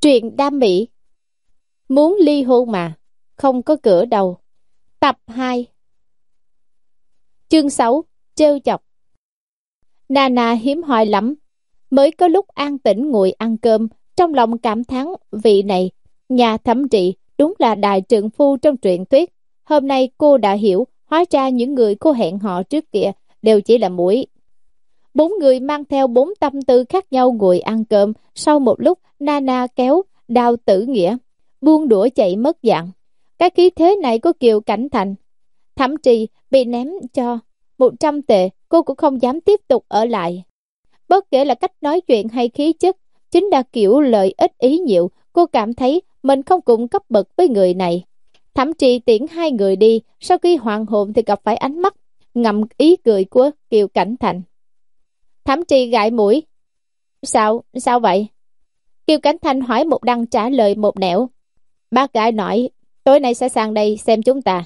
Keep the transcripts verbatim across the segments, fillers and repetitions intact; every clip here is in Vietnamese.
Truyện đam mỹ, muốn ly hôn mà, không có cửa đâu. Tập hai. Chương sáu. Trêu chọc. Nana hiếm hoi lắm, mới có lúc an tĩnh ngồi ăn cơm, trong lòng cảm thán vị này, nhà thẩm trị, đúng là đại trượng phu trong truyện tuyết. Hôm nay cô đã hiểu, hóa ra những người cô hẹn hò trước kia đều chỉ là muỗi. Bốn người mang theo bốn tâm tư khác nhau ngồi ăn cơm. Sau một lúc, Nana kéo Đào Tử Nghĩa buông đũa chạy mất dạng. Cái khí thế này của Kiều Cảnh Thành, thậm chí bị ném cho một trăm tệ, cô cũng không dám tiếp tục ở lại. Bất kể là cách nói chuyện hay khí chất, chính là kiểu lợi ích ý nhiều. Cô cảm thấy mình không cùng cấp bậc với người này. Thậm chí tiễn hai người đi, sau khi hoàng hồn thì gặp phải ánh mắt ngậm ý cười của Kiều Cảnh Thành. Thẩm Trì gãi mũi. Sao, sao vậy? Kiều Cảnh Thành hỏi một đằng trả lời một nẻo. Bác gái nói, tối nay sẽ sang đây xem chúng ta.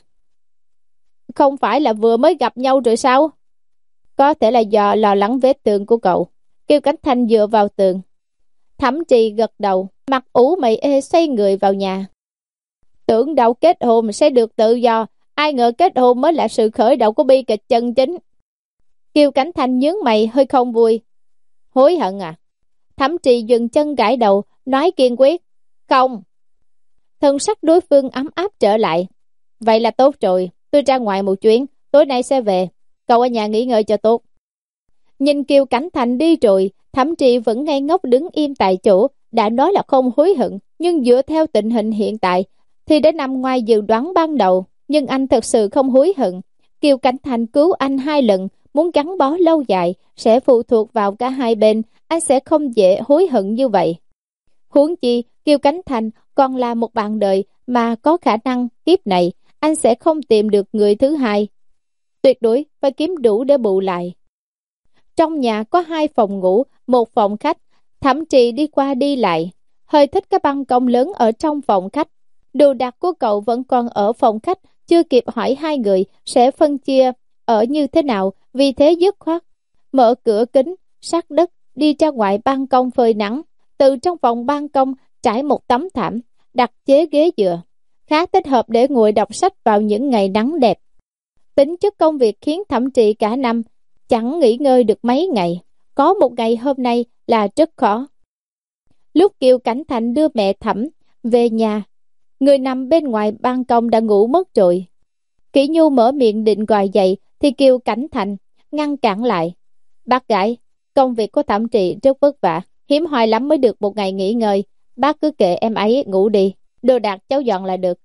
Không phải là vừa mới gặp nhau rồi sao? Có thể là do lo lắng vết thương của cậu. Kiều Cảnh Thành dựa vào tường. Thẩm Trì gật đầu, mặt ủ mày ê xoay người vào nhà. Tưởng đâu kết hôn sẽ được tự do, ai ngờ kết hôn mới là sự khởi đầu của bi kịch chân chính. Kiều Cảnh Thành nhướng mày hơi không vui. Hối hận à? Thẩm Trì dừng chân gãi đầu, nói kiên quyết. Không. Thân sắc đối phương ấm áp trở lại. Vậy là tốt rồi, tôi ra ngoài một chuyến, tối nay sẽ về. Cậu ở nhà nghỉ ngơi cho tốt. Nhìn Kiều Cảnh Thành đi rồi, Thẩm Trì vẫn ngây ngốc đứng im tại chỗ. Đã nói là không hối hận, nhưng dựa theo tình hình hiện tại thì đã nằm ngoài dự đoán ban đầu. Nhưng anh thật sự không hối hận. Kiều Cảnh Thành cứu anh hai lần, muốn gắn bó lâu dài sẽ phụ thuộc vào cả hai bên, anh sẽ không dễ hối hận như vậy. Huống chi Kiều Cảnh Thành còn là một bạn đời mà có khả năng kiếp này anh sẽ không tìm được người thứ hai. Tuyệt đối phải kiếm đủ để bù lại. Trong nhà có hai phòng ngủ, một phòng khách. Thẩm Trì đi qua đi lại, hơi thích cái ban công lớn ở trong phòng khách. Đồ đạc của cậu vẫn còn ở phòng khách, chưa kịp hỏi hai người sẽ phân chia ở như thế nào, vì thế dứt khoát mở cửa kính sát đất đi ra ngoài ban công phơi nắng. Từ trong phòng ban công trải một tấm thảm, đặt chế ghế dựa, khá thích hợp để ngồi đọc sách vào những ngày nắng đẹp. Tính chất công việc khiến Thẩm Trì cả năm chẳng nghỉ ngơi được mấy ngày, có một ngày hôm nay là rất khó. Lúc Kiều Cảnh Thành đưa mẹ Thẩm về nhà, người nằm bên ngoài ban công đã ngủ mất rồi. Kỷ Nhu mở miệng định gọi dậy thì Kiều Cảnh Thành ngăn cản lại. Bác gái, công việc của Thẩm Trì rất vất vả, hiếm hoi lắm mới được một ngày nghỉ ngơi. Bác cứ kệ em ấy ngủ đi, đồ đạc cháu dọn là được.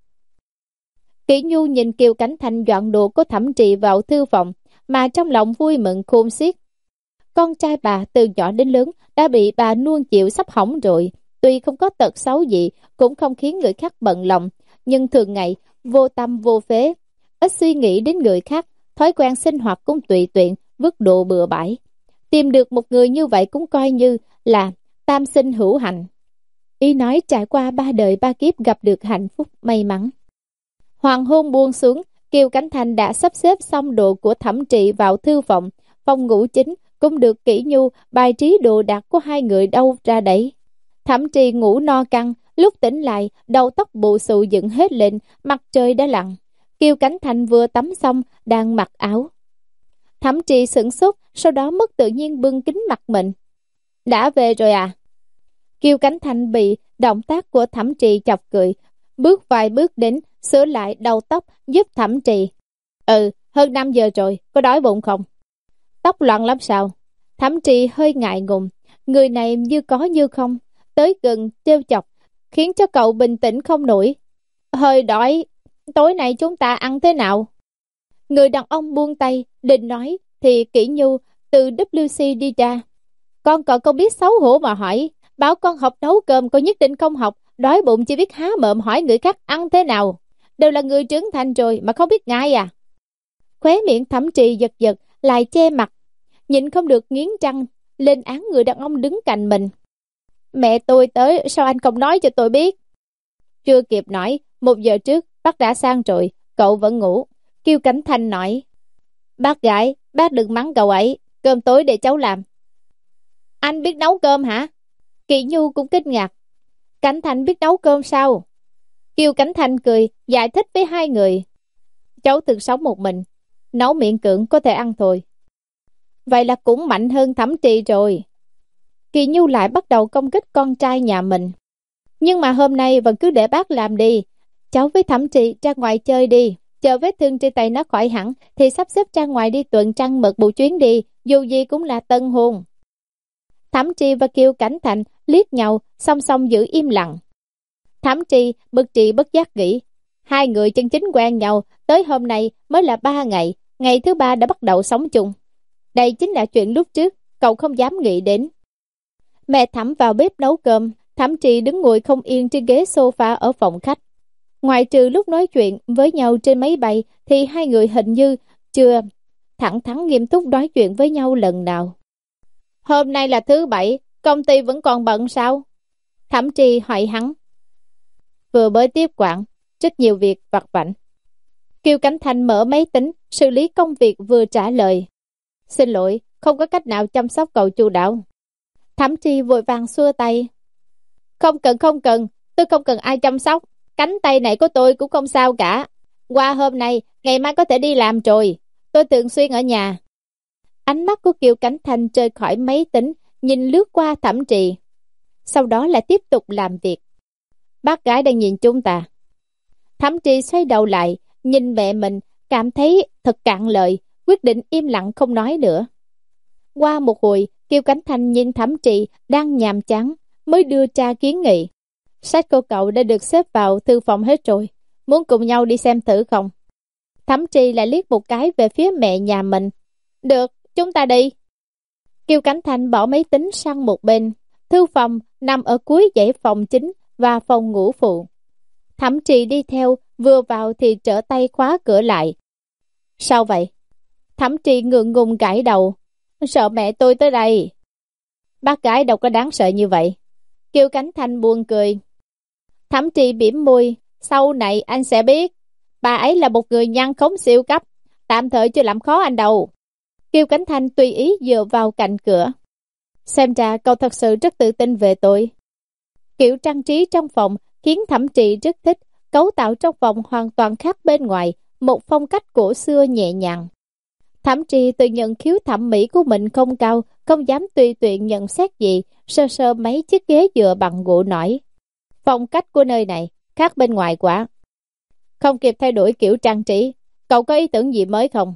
Kỷ Nhu nhìn Kiều Cảnh Thành dọn đồ của Thẩm Trì vào thư phòng, mà trong lòng vui mừng khôn xiết. Con trai bà từ nhỏ đến lớn đã bị bà nuông chịu sắp hỏng rồi. Tuy không có tật xấu gì, cũng không khiến người khác bận lòng, nhưng thường ngày vô tâm vô phế, ít suy nghĩ đến người khác, thói quen sinh hoạt cũng tùy tiện, vứt đồ bừa bãi. Tìm được một người như vậy cũng coi như là tam sinh hữu hạnh. Ý nói trải qua ba đời ba kiếp gặp được hạnh phúc may mắn. Hoàng hôn buông xuống, Kiều Cảnh Thành đã sắp xếp xong đồ của Thẩm Trì vào thư phòng. Phòng ngủ chính cũng được Kỷ Nhu bài trí đồ đạc của hai người đâu ra đấy. Thẩm Trì ngủ no căng, lúc tỉnh lại đầu tóc bù xù dựng hết lên, mặt trời đã lặn. Kiều Cảnh Thành vừa tắm xong đang mặc áo. Thẩm Trì sửng sốt, sau đó mất tự nhiên bưng kính mặt mình. Đã về rồi à? Kiều Cảnh Thành bị động tác của Thẩm Trì chọc cười, bước vài bước đến sửa lại đầu tóc giúp Thẩm Trì. Ừ, hơn năm giờ rồi, có đói bụng không? Tóc loạn lắm sao? Thẩm Trì hơi ngại ngùng, người này như có như không, tới gần trêu chọc khiến cho cậu bình tĩnh không nổi. Hơi đói, tối nay chúng ta ăn thế nào? Người đàn ông buông tay định nói thì Kỷ Nhu từ vê kép xê đi ra. Con cậu không biết xấu hổ mà hỏi, bảo con học nấu cơm con nhất định không học, đói bụng chỉ biết há mồm hỏi người khác ăn thế nào. Đều là người trưởng thành rồi mà không biết ngại à? Khóe miệng Thẩm Trì giật giật lại che mặt, nhịn không được nghiến răng lên án người đàn ông đứng cạnh mình. Mẹ tôi tới, sao anh không nói cho tôi biết? Chưa kịp nói, một giờ trước bác đã sang rồi, cậu vẫn ngủ. Kiều Cảnh Thành nói. Bác gái, bác đừng mắng cậu ấy, cơm tối để cháu làm. Anh biết nấu cơm hả? Kỷ Nhu cũng kinh ngạc. Cảnh Thành biết nấu cơm sao? Kiều Cảnh Thành cười, giải thích với hai người. Cháu từng sống một mình, nấu miệng cưỡng có thể ăn thôi. Vậy là cũng mạnh hơn Thẩm Trì rồi. Kỳ Nhu lại bắt đầu công kích con trai nhà mình. Nhưng mà hôm nay vẫn cứ để bác làm đi. Cháu với Thẩm Trì ra ngoài chơi đi. Chờ vết thương trên tay nó khỏi hẳn thì sắp xếp ra ngoài đi tuần trăng mật một chuyến đi. Dù gì cũng là tân hôn. Thẩm Trì và Kiều Cảnh Thành liếc nhau, song song giữ im lặng. Thẩm Trì bực trì bất giác nghĩ, hai người chân chính quen nhau tới hôm nay mới là ba ngày, ngày thứ ba đã bắt đầu sống chung. Đây chính là chuyện lúc trước cậu không dám nghĩ đến. Mẹ Thẩm vào bếp nấu cơm, Thẩm Trì đứng ngồi không yên trên ghế sofa ở phòng khách. Ngoại trừ lúc nói chuyện với nhau trên máy bay thì hai người hình như chưa thẳng thắn nghiêm túc nói chuyện với nhau lần nào. Hôm nay là thứ bảy, công ty vẫn còn bận sao? Thẩm Trì hỏi hắn. Vừa mới tiếp quản, rất nhiều việc vặt vãnh. Kiều Cảnh Thành mở máy tính, xử lý công việc vừa trả lời. Xin lỗi, không có cách nào chăm sóc cậu chu đáo. Thẩm Trì vội vàng xua tay. Không cần không cần, tôi không cần ai chăm sóc. Cánh tay này của tôi cũng không sao cả. Qua hôm nay, ngày mai có thể đi làm rồi. Tôi thường xuyên ở nhà. Ánh mắt của Kiều Cảnh Thành rời khỏi máy tính, nhìn lướt qua Thẩm Trì. Sau đó lại tiếp tục làm việc. Bác gái đang nhìn chúng ta. Thẩm Trì xoay đầu lại, nhìn mẹ mình, cảm thấy thật cạn lời, quyết định im lặng không nói nữa. Qua một hồi, Kiều Cảnh Thành nhìn Thẩm Trì đang nhàm chán, mới đưa ra kiến nghị. Sách của cậu đã được xếp vào thư phòng hết rồi, muốn cùng nhau đi xem thử không? Thẩm Trì lại liếc một cái về phía mẹ nhà mình. Được, chúng ta đi. Kiều Cảnh Thành bỏ máy tính sang một bên. Thư phòng nằm ở cuối dãy phòng chính và phòng ngủ phụ. Thẩm Trì đi theo, vừa vào thì trở tay khóa cửa lại. Sao vậy? Thẩm Trì ngượng ngùng gãi đầu. Sợ mẹ tôi tới đây. Bác gái đâu có đáng sợ như vậy. Kiều Cảnh Thành buồn cười. Thẩm Trì bĩm môi. Sau này anh sẽ biết. Bà ấy là một người nhân khống siêu cấp. Tạm thời chưa làm khó anh đâu. Kiều Cảnh Thành tùy ý dựa vào cạnh cửa. Xem ra cậu thật sự rất tự tin về tôi. Kiểu trang trí trong phòng khiến Thẩm Trì rất thích. Cấu tạo trong phòng hoàn toàn khác bên ngoài, một phong cách cổ xưa nhẹ nhàng. Thẩm Trì tự nhận khiếu thẩm mỹ của mình không cao, không dám tùy tiện nhận xét gì, sơ sơ mấy chiếc ghế dựa bằng gỗ nổi. Phong cách của nơi này khác bên ngoài quá. Không kịp thay đổi kiểu trang trí, cậu có ý tưởng gì mới không?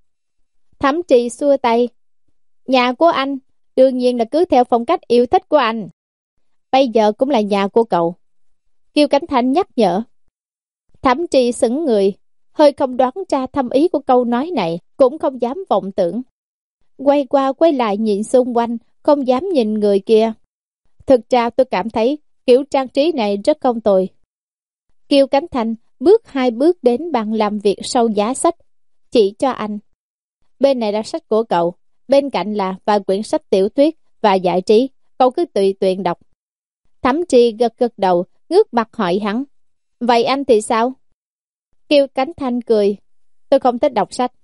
Thẩm Trì xua tay. Nhà của anh, đương nhiên là cứ theo phong cách yêu thích của anh. Bây giờ cũng là nhà của cậu. Kiều Cảnh Thành nhắc nhở. Thẩm Trì sững người, hơi không đoán ra thâm ý của câu nói này, cũng không dám vọng tưởng. Quay qua quay lại nhìn xung quanh, không dám nhìn người kia. Thực ra tôi cảm thấy kiểu trang trí này rất không tồi. Kiều Cảnh Thành bước hai bước đến bàn làm việc sau giá sách, chỉ cho anh. Bên này là sách của cậu, bên cạnh là vài quyển sách tiểu thuyết và giải trí, cậu cứ tùy tiện đọc. Thẩm Trì gật gật đầu, ngước mặt hỏi hắn. Vậy anh thì sao? Kiều Cảnh Thành cười. Tôi không thích đọc sách.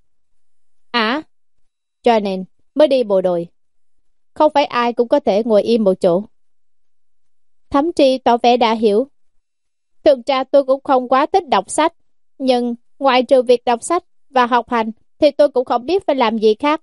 À, cho nên mới đi bộ đội. Không phải ai cũng có thể ngồi im một chỗ. Thẩm Trì tỏ vẻ đã hiểu. Thực ra tôi cũng không quá thích đọc sách. Nhưng ngoài trừ việc đọc sách và học hành thì tôi cũng không biết phải làm gì khác.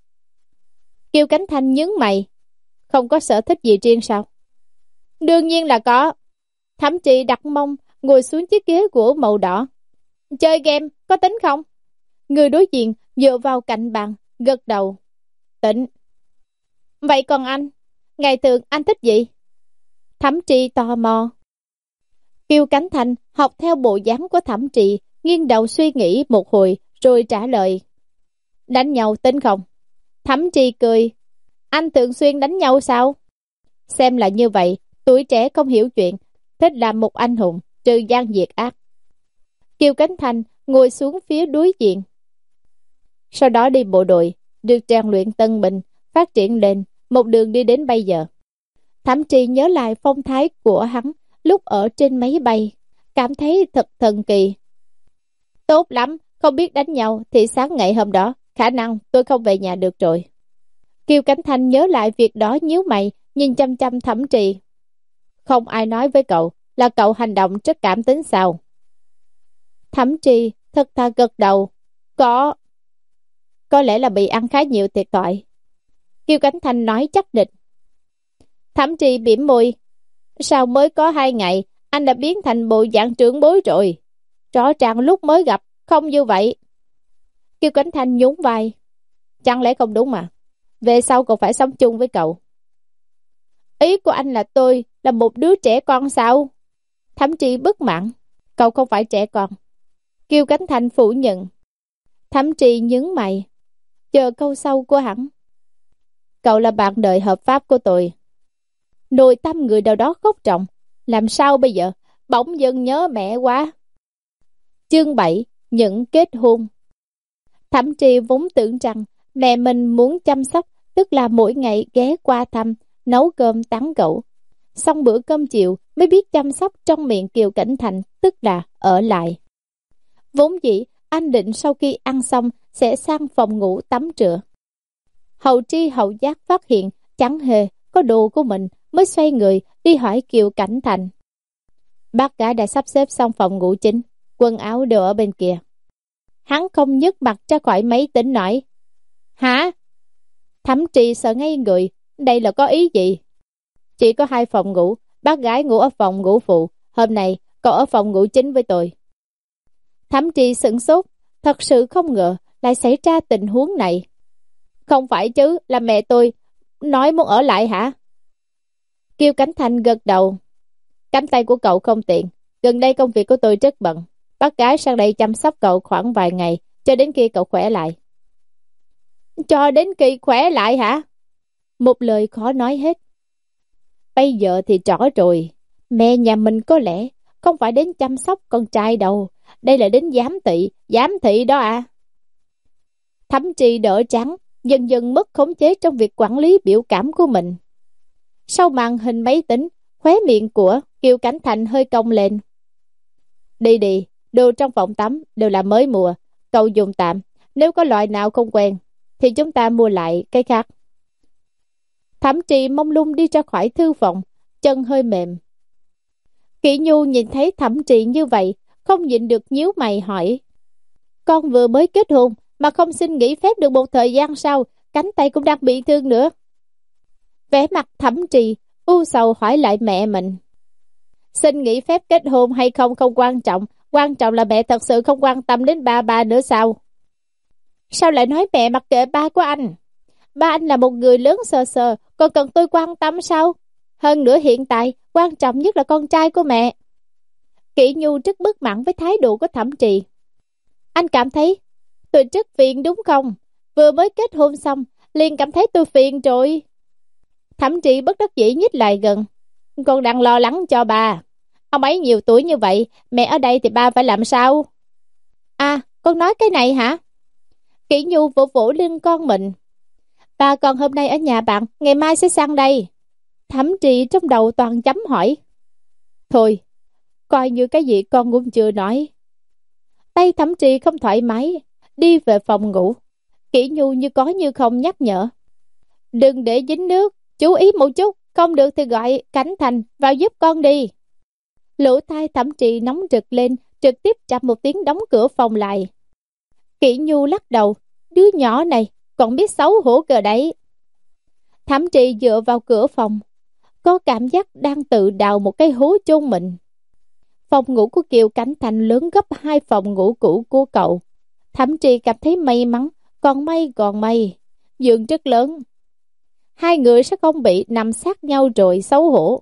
Kiều Cảnh Thành nhướng mày. Không có sở thích gì riêng sao? Đương nhiên là có. Thẩm Trì đặt mông ngồi xuống chiếc ghế gỗ màu đỏ. Chơi game có tính không? Người đối diện dựa vào cạnh bàn, gật đầu. Tính. Vậy còn anh? Ngày thường anh thích gì? Thẩm Trì tò mò. Kiều Cảnh Thành học theo bộ dáng của Thẩm Trì, nghiêng đầu suy nghĩ một hồi rồi trả lời. Đánh nhau tính không? Thẩm Trì cười. Anh thường xuyên đánh nhau sao? Xem là như vậy, tuổi trẻ không hiểu chuyện, thích làm một anh hùng, trừ gian diệt ác. Kiều Cảnh Thành ngồi xuống phía đối diện. Sau đó đi bộ đội, được rèn luyện tân binh, phát triển lên, một đường đi đến bây giờ. Thẩm Trì nhớ lại phong thái của hắn lúc ở trên máy bay, cảm thấy thật thần kỳ. Tốt lắm, không biết đánh nhau thì sáng ngày hôm đó, khả năng tôi không về nhà được rồi. Kiều Cảnh Thành nhớ lại việc đó nhíu mày, nhìn chăm chăm Thẩm Trì. Không ai nói với cậu là cậu hành động rất cảm tính sao? Thẩm Trì thật thà gật đầu. Có. Có lẽ là bị ăn khá nhiều thiệt thòi. Kiều Cảnh Thành nói chắc định. Thẩm Trì bĩm môi. Sao mới có hai ngày, anh đã biến thành bộ dạng trưởng bối rồi. Rõ ràng lúc mới gặp, không như vậy. Kiều Cảnh Thành nhún vai. Chẳng lẽ không đúng mà? Về sau cậu phải sống chung với cậu. Ý của anh là tôi là một đứa trẻ con sao? Thẩm Trì bất mãn. Cậu không phải trẻ con. Kiều Cảnh Thành phủ nhận. Thẩm Trì nhướng mày. Chờ câu sau của hắn. Cậu là bạn đời hợp pháp của tôi. Nội tâm người nào đó khóc trọng. Làm sao bây giờ? Bỗng dưng nhớ mẹ quá. Chương bảy. Những kết hôn. Thẩm Trì vốn tưởng rằng mẹ mình muốn chăm sóc, tức là mỗi ngày ghé qua thăm, nấu cơm tán gẫu. Xong bữa cơm chiều mới biết chăm sóc trong miệng Kiều Cảnh Thành, tức là ở lại. Vốn dĩ anh định sau khi ăn xong sẽ sang phòng ngủ tắm rửa. Hậu tri hậu giác phát hiện chẳng hề có đồ của mình, mới xoay người đi hỏi Kiều Cảnh Thành. Bác gái đã sắp xếp xong phòng ngủ chính, quần áo đều ở bên kia. Hắn không nhấc mặt ra khỏi máy tính nói. Hả? Thẩm Trì sợ ngây người. Đây là có ý gì? Chỉ có hai phòng ngủ, bác gái ngủ ở phòng ngủ phụ. Hôm nay cậu ở phòng ngủ chính với tôi. Thẩm Trì sửng sốt. Thật sự không ngờ lại xảy ra tình huống này. Không phải chứ, là mẹ tôi nói muốn ở lại hả? Kiều Cảnh Thành gật đầu. Cánh tay của cậu không tiện. Gần đây công việc của tôi rất bận. Bác gái sang đây chăm sóc cậu khoảng vài ngày, cho đến khi cậu khỏe lại. Cho đến khi khỏe lại hả? Một lời khó nói hết. Bây giờ thì rõ rồi. Mẹ nhà mình có lẽ không phải đến chăm sóc con trai đâu. Đây là đến giám thị. Giám thị đó à? Thẩm Trì đỡ trắng, dần dần mất khống chế trong việc quản lý biểu cảm của mình. Sau màn hình máy tính, khóe miệng của Kiều Cảnh Thành hơi cong lên. Đi đi, đồ trong phòng tắm đều là mới mua. Cậu dùng tạm. Nếu có loại nào không quen thì chúng ta mua lại cái khác. Thẩm Trì mông lung đi ra khỏi thư phòng, chân hơi mềm. Kỷ Nhu nhìn thấy Thẩm Trì như vậy, không nhịn được nhíu mày hỏi. Con vừa mới kết hôn mà không xin nghỉ phép được một thời gian sau, cánh tay cũng đang bị thương nữa. Vẻ mặt Thẩm Trì u sầu hỏi lại mẹ mình. Xin nghỉ phép kết hôn hay không không quan trọng, quan trọng là mẹ thật sự không quan tâm đến ba ba nữa sao? Sao lại nói mẹ mặc kệ ba của anh? Ba anh là một người lớn sờ sờ, còn cần tôi quan tâm sao? Hơn nữa hiện tại, quan trọng nhất là con trai của mẹ. Kỷ Nhu rất bất mãn với thái độ của Thẩm Trì. Anh cảm thấy tôi rất phiền đúng không? Vừa mới kết hôn xong, liền cảm thấy tôi phiền rồi. Thẩm Trì bất đắc dĩ nhích lại gần. Con đang lo lắng cho bà. Ông ấy nhiều tuổi như vậy, mẹ ở đây thì ba phải làm sao? À, con nói cái này hả? Kỷ Nhu vỗ vỗ lưng con mình. Ba con hôm nay ở nhà bạn, ngày mai sẽ sang đây. Thẩm Trì trong đầu toàn chấm hỏi. Thôi, coi như cái gì con cũng chưa nói. Tay Thẩm Trì không thoải mái, đi về phòng ngủ. Kỷ Nhu như có như không nhắc nhở. Đừng để dính nước, chú ý một chút, không được thì gọi Cảnh Thành vào giúp con đi. Lỗ tai Thẩm Trì nóng rực lên, trực tiếp chập một tiếng đóng cửa phòng lại. Kỷ Nhu lắc đầu, đứa nhỏ này còn biết xấu hổ cờ đấy. Thẩm Trì dựa vào cửa phòng, có cảm giác đang tự đào một cái hố chôn mình. Phòng ngủ của Kiều Cảnh Thành lớn gấp hai phòng ngủ cũ của cậu. Thẩm Trì cảm thấy may mắn, còn may còn may, giường rất lớn. Hai người sẽ không bị nằm sát nhau rồi xấu hổ.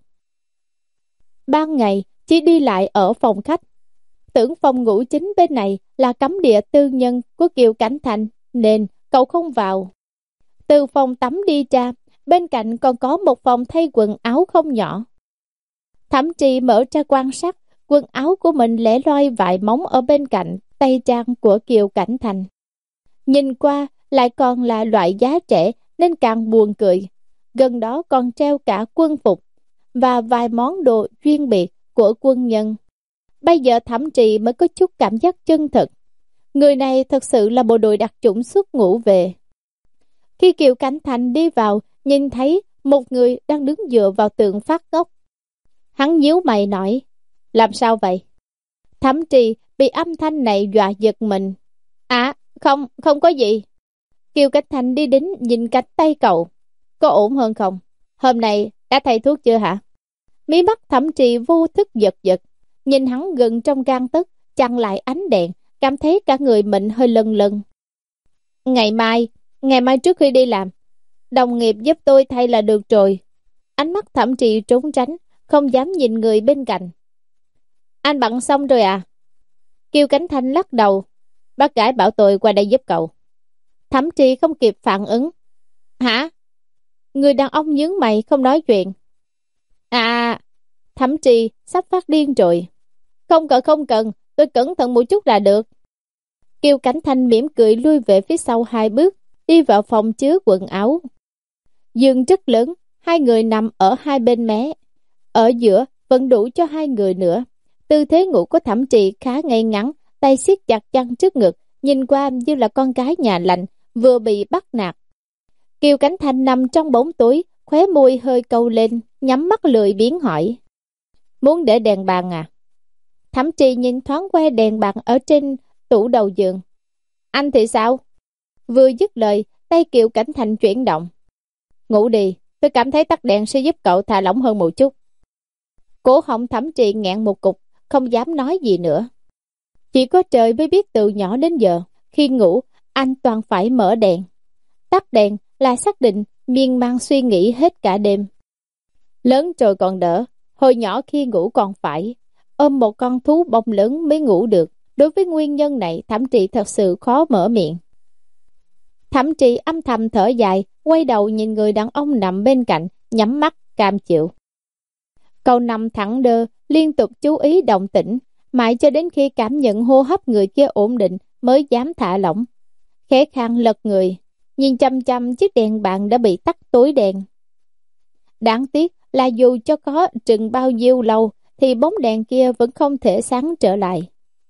Ban ngày chỉ đi lại ở phòng khách. Tưởng phòng ngủ chính bên này là cấm địa tư nhân của Kiều Cảnh Thành, nên cậu không vào. Từ phòng tắm đi ra, bên cạnh còn có một phòng thay quần áo không nhỏ. Thẩm Trì mở ra quan sát, quần áo của mình lẻ loi vài móng ở bên cạnh tay trang của Kiều Cảnh Thành. Nhìn qua lại còn là loại giá rẻ nên càng buồn cười. Gần đó còn treo cả quân phục và vài món đồ chuyên biệt của quân nhân. Bây giờ Thẩm Trì mới có chút cảm giác chân thực. Người này thật sự là bộ đội đặc chủng xuất ngũ về. Khi Kiều Cảnh Thành đi vào, nhìn thấy một người đang đứng dựa vào tường phát ngốc. Hắn nhíu mày nói, làm sao vậy? Thẩm Trì bị âm thanh này dọa giật mình. À, không, không có gì. Kiều Cảnh Thành đi đến nhìn cánh tay cậu. Có ổn hơn không? Hôm nay đã thay thuốc chưa hả? Mí mắt Thẩm Trì vô thức giật giật. Nhìn hắn gần trong gang tấc, chặn lại ánh đèn, cảm thấy cả người mình hơi lân lân. Ngày mai, ngày mai trước khi đi làm, đồng nghiệp giúp tôi thay là được rồi. Ánh mắt Thẩm Trì trốn tránh, không dám nhìn người bên cạnh. Anh bận xong rồi à? Kiều Cảnh Thanh lắc đầu. Bác gái bảo tôi qua đây giúp cậu. Thẩm Trì không kịp phản ứng. Hả? Người đàn ông nhướng mày không nói chuyện. À, Thẩm Trì sắp phát điên rồi. Không cần không cần, tôi cẩn thận một chút là được. Kiều Cảnh Thanh mỉm cười lui về phía sau hai bước, đi vào phòng chứa quần áo. Giường rất lớn, hai người nằm ở hai bên mé. Ở giữa vẫn đủ cho hai người nữa. Tư thế ngủ của Thẩm Trì khá ngay ngắn, tay siết chặt chân trước ngực, nhìn qua như là con gái nhà lành, vừa bị bắt nạt. Kiều Cảnh Thanh nằm trong bóng tối, khóe môi hơi câu lên, nhắm mắt lười biếng hỏi. Muốn để đèn bàn à? Thẩm Trì nhìn thoáng qua đèn bàn ở trên tủ đầu giường. Anh thì sao? Vừa dứt lời, tay Kiều Cảnh Thanh chuyển động. Ngủ đi, tôi cảm thấy tắt đèn sẽ giúp cậu thả lỏng hơn một chút. Cổ họng Thẩm Trì nghẹn một cục, không dám nói gì nữa. Chỉ có trời mới biết từ nhỏ đến giờ, khi ngủ, anh toàn phải mở đèn. Tắt đèn là xác định miên man suy nghĩ hết cả đêm. Lớn rồi còn đỡ, hồi nhỏ khi ngủ còn phải ôm một con thú bông lớn mới ngủ được. Đối với nguyên nhân này, Thẩm Trì thật sự khó mở miệng. Thẩm Trì âm thầm thở dài, quay đầu nhìn người đàn ông nằm bên cạnh, nhắm mắt, cam chịu. Cậu nằm thẳng đơ, liên tục chú ý động tĩnh, mãi cho đến khi cảm nhận hô hấp người kia ổn định mới dám thả lỏng. Khẽ khàng lật người, nhìn chăm chăm chiếc đèn bàn đã bị tắt tối đèn. Đáng tiếc là dù cho có chừng bao nhiêu lâu thì bóng đèn kia vẫn không thể sáng trở lại.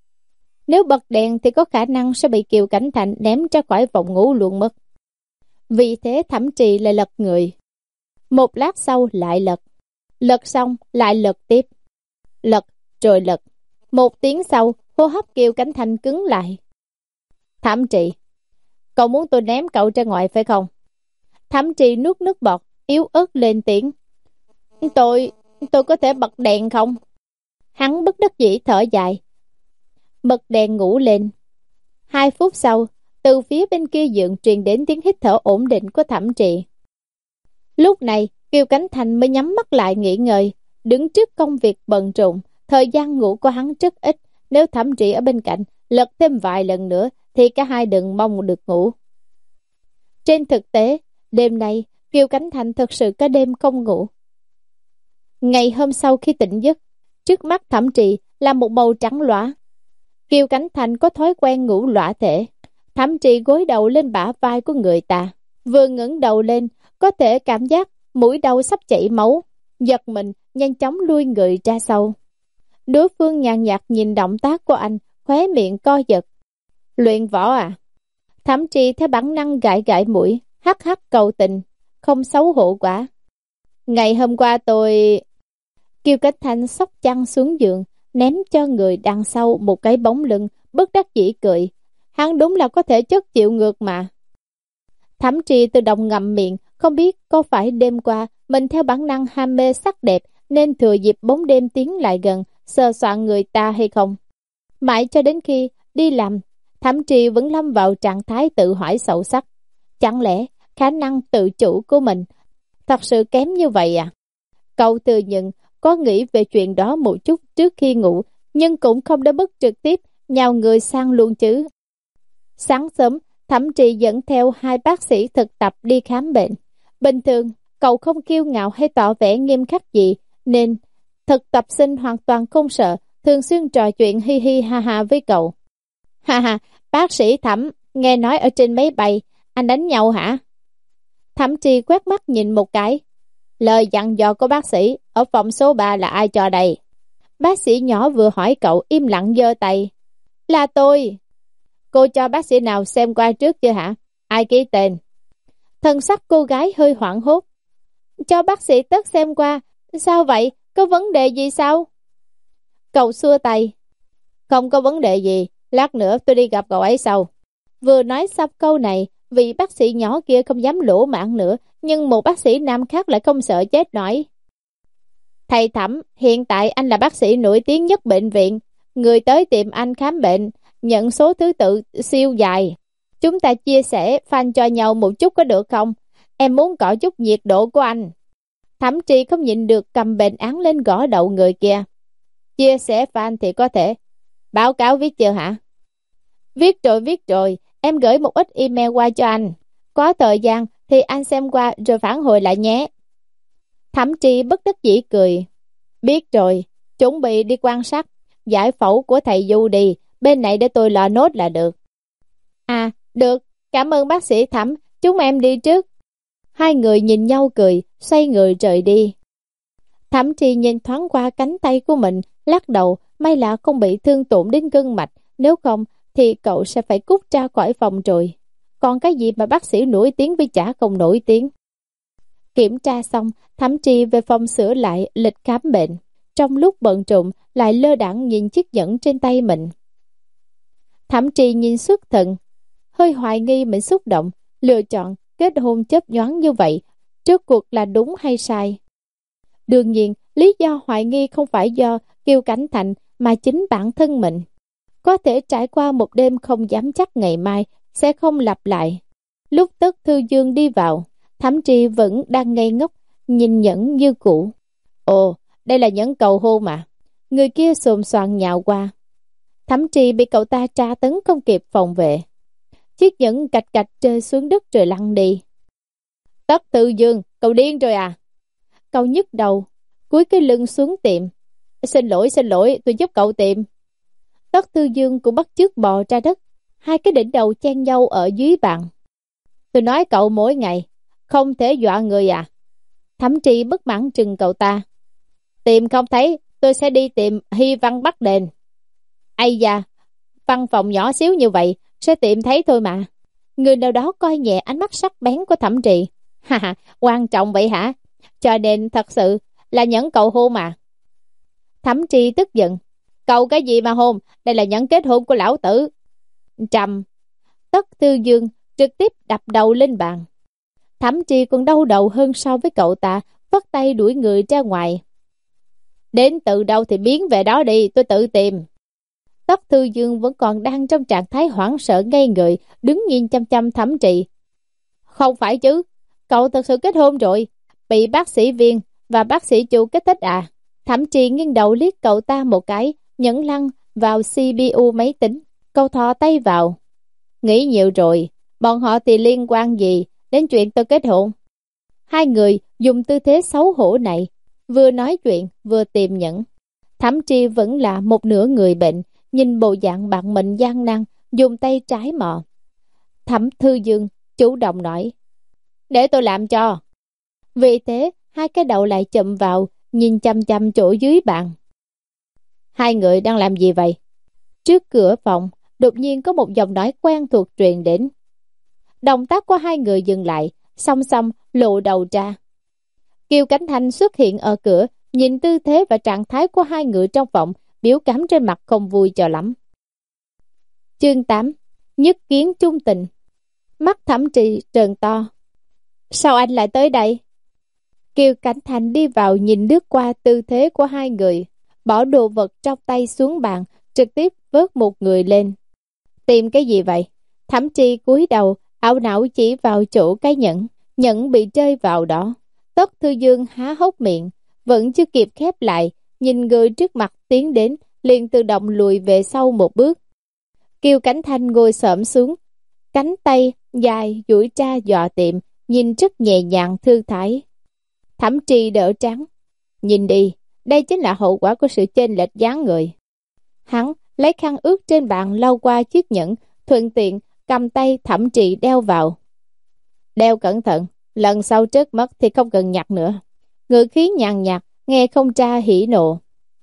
Nếu bật đèn thì có khả năng sẽ bị Kiều Cảnh Thành ném ra khỏi phòng ngủ luôn mất. Vì thế Thẩm Trì lại lật người. Một lát sau lại lật. Lật xong lại lật tiếp. Lật rồi lật. Một tiếng sau, hô hấp Kiều Cảnh Thành cứng lại. Thẩm Trì, cậu muốn tôi ném cậu ra ngoài phải không? Thẩm Trì nuốt nước bọt, yếu ớt lên tiếng. Tôi, tôi có thể bật đèn không? Hắn bất đắc dĩ thở dài. Bật đèn ngủ lên. Hai phút sau, từ phía bên kia giường truyền đến tiếng hít thở ổn định của Thẩm Trì. Lúc này, Kiều Cảnh Thành mới nhắm mắt lại nghỉ ngơi, đứng trước công việc bận rộn. Thời gian ngủ của hắn rất ít, nếu Thẩm Trì ở bên cạnh, lật thêm vài lần nữa, thì cả hai đừng mong được ngủ. Trên thực tế, đêm nay, Kiều Cảnh Thành thật sự cả đêm không ngủ. Ngày hôm sau khi tỉnh giấc, trước mắt Thẩm Trì là một màu trắng lõa. Kiều Cảnh Thành có thói quen ngủ lõa thể. Thẩm Trì gối đầu lên bả vai của người ta, vừa ngẩng đầu lên, có thể cảm giác mũi đầu sắp chảy máu, giật mình nhanh chóng lui người ra sau. Đối phương nhàn nhạt nhìn động tác của anh, khóe miệng co giật. Luyện võ à? Thẩm Trì theo bản năng gãi gãi mũi, hắc hắc cầu tình, không xấu hổ quá. Ngày hôm qua tôi... Kiều Cảnh Thành xốc chăn xuống giường, ném cho người đằng sau một cái bóng lưng, bất đắc dĩ cười. Hắn đúng là có thể chất chịu ngược mà. Thẩm Trì tự động ngậm miệng, không biết có phải đêm qua mình theo bản năng ham mê sắc đẹp nên thừa dịp bóng đêm tiến lại gần, sờ soạn người ta hay không. Mãi cho đến khi đi làm, Thẩm Trì vẫn lâm vào trạng thái tự hỏi sâu sắc. Chẳng lẽ khả năng tự chủ của mình thật sự kém như vậy à? Cậu thừa nhận có nghĩ về chuyện đó một chút trước khi ngủ, nhưng cũng không đến mức trực tiếp nhào người sang luôn chứ. Sáng sớm, Thẩm Trì dẫn theo hai bác sĩ thực tập đi khám bệnh. Bình thường, cậu không kiêu ngạo hay tỏ vẻ nghiêm khắc gì, nên thực tập sinh hoàn toàn không sợ, thường xuyên trò chuyện hi hi ha ha với cậu. Ha ha, bác sĩ Thẩm, nghe nói ở trên máy bay, anh đánh nhau hả? Thẩm Trì quét mắt nhìn một cái. Lời dặn dò của bác sĩ, ở phòng số ba là ai cho đây? Bác sĩ nhỏ vừa hỏi cậu im lặng giơ tay. Là tôi. Cô cho bác sĩ nào xem qua trước chưa hả? Ai ký tên? Thân sắc cô gái hơi hoảng hốt. Cho bác sĩ Tất xem qua. Sao vậy? có vấn đề gì sao? Cậu xua tay. Không có vấn đề gì, lát nữa tôi đi gặp cậu ấy sau. Vừa nói xong câu này, vị bác sĩ nhỏ kia không dám lỗ mãng nữa, nhưng một bác sĩ nam khác lại không sợ chết nói. Thầy Thẩm, hiện tại anh là bác sĩ nổi tiếng nhất bệnh viện. Người tới tìm anh khám bệnh, nhận số thứ tự siêu dài. Chúng ta chia sẻ fan cho nhau một chút có được không? Em muốn cọ chút nhiệt độ của anh. Thẩm Tri không nhịn được cầm bệnh án lên gõ đầu người kia. Chia sẻ fan thì có thể. Báo cáo viết chưa hả? Viết rồi, viết rồi. Em gửi một ít email qua cho anh. Có thời gian thì anh xem qua rồi phản hồi lại nhé. Thẩm Tri bất đắc dĩ cười. Biết rồi, chuẩn bị đi quan sát giải phẫu của thầy Du đi. Bên này để tôi lo nốt là được. À, được. Cảm ơn bác sĩ Thẩm. Chúng em đi trước. Hai người nhìn nhau cười, xoay người rời đi. Thẩm Tri nhìn thoáng qua cánh tay của mình, lắc đầu, may là không bị thương tổn đến gân mạch, nếu không thì cậu sẽ phải cút ra khỏi phòng rồi. Còn cái gì mà bác sĩ nổi tiếng với chả không nổi tiếng. Kiểm tra xong, Thẩm Tri về phòng sửa lại lịch khám bệnh. Trong lúc bận rộn lại lơ đãng nhìn chiếc nhẫn trên tay mình. Thẩm Tri nhìn xuất thần, hơi hoài nghi mình xúc động, lựa chọn kết hôn chớp nhoáng như vậy, trước cuộc là đúng hay sai. Đương nhiên, lý do hoài nghi không phải do Kiều Cảnh Thành mà chính bản thân mình. Có thể trải qua một đêm không dám chắc ngày mai sẽ không lặp lại. Lúc Tất Thư Dương đi vào, Thẩm Tri vẫn đang ngây ngốc, nhìn nhẫn như cũ. Ồ, đây là nhẫn cầu hôn mà. Người kia xồm xoàn nhào qua. Thẩm Tri bị cậu ta tra tấn không kịp phòng vệ. Chiếc nhẫn cạch cạch rơi xuống đất rồi lăn đi. Tất Thư Dương, cậu điên rồi à? Cậu nhức đầu, cúi cái lưng xuống tìm. Xin lỗi, xin lỗi, tôi giúp cậu tìm. Tất Thư Dương cũng bắt chước bò ra đất, hai cái đỉnh đầu chen nhau ở dưới bàn. Tôi nói cậu mỗi ngày, không thể dọa người à? Thẩm Tri bất mãn trừng cậu ta. Tìm không thấy, tôi sẽ đi tìm Hy Văn Bắc Đền. Ây da, văn phòng nhỏ xíu như vậy, sẽ tìm thấy thôi mà. Người nào đó coi nhẹ ánh mắt sắc bén của Thẩm Tri. Ha ha, quan trọng vậy hả? Cho nên thật sự là nhẫn cầu hôn mà. Thẩm Tri tức giận. Cầu cái gì mà hôn? Đây là nhẫn kết hôn của lão tử. Trầm. Tất Thư Dương trực tiếp đập đầu lên bàn. Thẩm Tri còn đau đầu hơn so với cậu ta, vắt tay đuổi người ra ngoài. Đến từ đâu thì biến về đó đi, tôi tự tìm. Tất Thư Dương vẫn còn đang trong trạng thái hoảng sợ ngây người, đứng nhìn chăm chăm Thẩm Tri. Không phải chứ, cậu thật sự kết hôn rồi, bị bác sĩ Viên và bác sĩ Chu kích thích à? Thẩm Tri nghiêng đầu liếc cậu ta một cái, nhấn lăng vào xê pê u máy tính. Cậu thò tay vào. Nghĩ nhiều rồi, bọn họ thì liên quan gì đến chuyện tôi kết hôn? Hai người dùng tư thế xấu hổ này, vừa nói chuyện vừa tìm nhẫn. Thẩm Tri vẫn là một nửa người bệnh, nhìn bộ dạng bạn mình gian nan, dùng tay trái mò. Thẩm Thư Dương chủ động nói, để tôi làm cho. Vì thế, hai cái đầu lại chụm vào, nhìn chăm chăm chỗ dưới bàn. Hai người đang làm gì vậy? Trước cửa phòng, đột nhiên có một giọng nói quen thuộc truyền đến. Động tác của hai người dừng lại, song song lộ đầu ra. Kiều Cảnh Thành xuất hiện ở cửa, nhìn tư thế và trạng thái của hai người trong phòng, biểu cảm trên mặt không vui cho lắm. Chương tám. Nhất kiến chung tình. Mắt Thẩm Tri trợn to. Sao anh lại tới đây? Kiều Cảnh Thành đi vào nhìn lướt qua tư thế của hai người, bỏ đồ vật trong tay xuống bàn, trực tiếp vớt một người lên. Tìm cái gì vậy? Thẩm Tri cúi đầu, ảo não chỉ vào chỗ cái nhẫn, nhẫn bị rơi vào đó. Tất Thư Dương há hốc miệng, vẫn chưa kịp khép lại, nhìn người trước mặt tiến đến, liền tự động lùi về sau một bước. Kiều Cảnh Thành ngồi xổm xuống, cánh tay dài duỗi ra dò tìm, nhìn rất nhẹ nhàng thư thái. Thẩm Tri đỡ trắng. Nhìn đi, đây chính là hậu quả của sự chênh lệch dáng người. Hắn lấy khăn ướt trên bàn lau qua chiếc nhẫn, thuận tiện cầm tay Thẩm Tri đeo vào. Đeo cẩn thận, lần sau trước mất thì không cần nhặt nữa. Ngữ khí nhàn nhạt, nghe không ra hỉ nộ.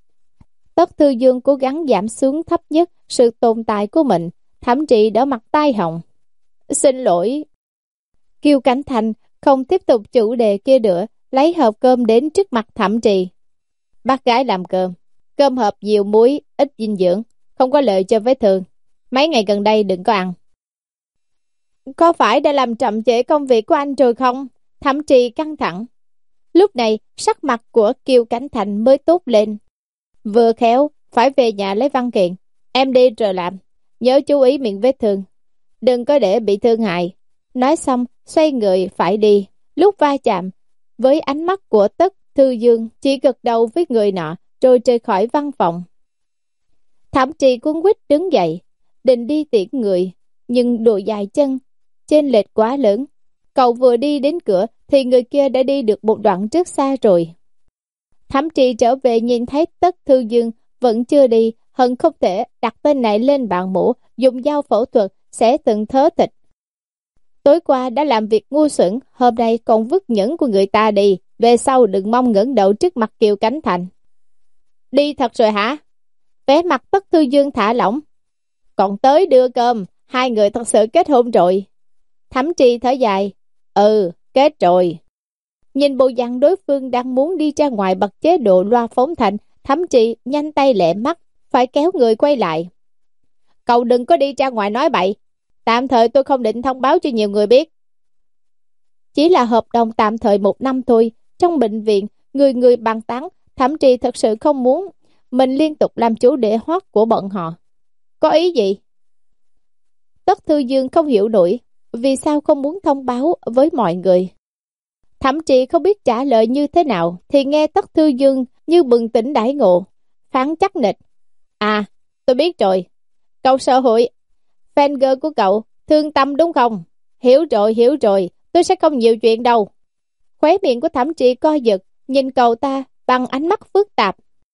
Tất Thư Dương cố gắng giảm xuống thấp nhất sự tồn tại của mình. Thẩm Tri đỡ mặt tai họng. Xin lỗi. Kiều Cảnh Thành không tiếp tục chủ đề kia nữa, lấy hộp cơm đến trước mặt Thẩm Tri. Bác gái làm cơm. Cơm hộp nhiều muối, ít dinh dưỡng, không có lợi cho vết thương. Mấy ngày gần đây đừng có ăn. Có phải đã làm chậm trễ công việc của anh rồi không? Thẩm Trì căng thẳng. Lúc này, sắc mặt của Kiều Cảnh Thành mới tốt lên. Vừa khéo, phải về nhà lấy văn kiện. Em đi rồi làm. Nhớ chú ý miệng vết thương. Đừng có để bị thương hại. Nói xong, xoay người phải đi. Lúc va chạm, với ánh mắt của Tất Thư Dương, chỉ gật đầu với người nọ, rồi rời khỏi văn phòng. Thẩm Trì cuống quýt đứng dậy, định đi tiễn người, nhưng độ dài chân, chênh lệch quá lớn. Cậu vừa đi đến cửa, thì người kia đã đi được một đoạn rất xa rồi. Thẩm Trì trở về nhìn thấy Tất Thư Dương vẫn chưa đi, hận không thể đặt tên này lên bàn mổ, dùng dao phẫu thuật, xẻ từng thớ thịt. Tối qua đã làm việc ngu xuẩn, hôm nay còn vứt nhẫn của người ta đi, về sau đừng mong ngẩng đầu trước mặt Kiều Cảnh Thành. Đi thật rồi hả? Vẻ mặt Tất Thư Dương thả lỏng. Còn tới đưa cơm, hai người thật sự kết hôn rồi. Thẩm Trì thở dài. Ừ, kết rồi. Nhìn bộ dạng đối phương đang muốn đi ra ngoài bật chế độ loa phóng thanh, Thẩm Trì nhanh tay lẹ mắt, phải kéo người quay lại. Cậu đừng có đi ra ngoài nói bậy. Tạm thời tôi không định thông báo cho nhiều người biết. Chỉ là hợp đồng tạm thời một năm thôi. Trong bệnh viện, người người bàn tán, Thẩm Trì thật sự không muốn mình liên tục làm chủ đề hót của bọn họ. Có ý gì? Tất Thư Dương không hiểu nổi, vì sao không muốn thông báo với mọi người. Thẩm Trì không biết trả lời như thế nào, thì nghe Tất Thư Dương như bừng tỉnh đại ngộ, phán chắc nịch. À, tôi biết rồi. Cậu sở hữu fan girl của cậu, Thương Tâm đúng không? Hiểu rồi, hiểu rồi, tôi sẽ không nhiều chuyện đâu. Khóe miệng của Thẩm Trì co giật, nhìn cậu ta bằng ánh mắt phức tạp.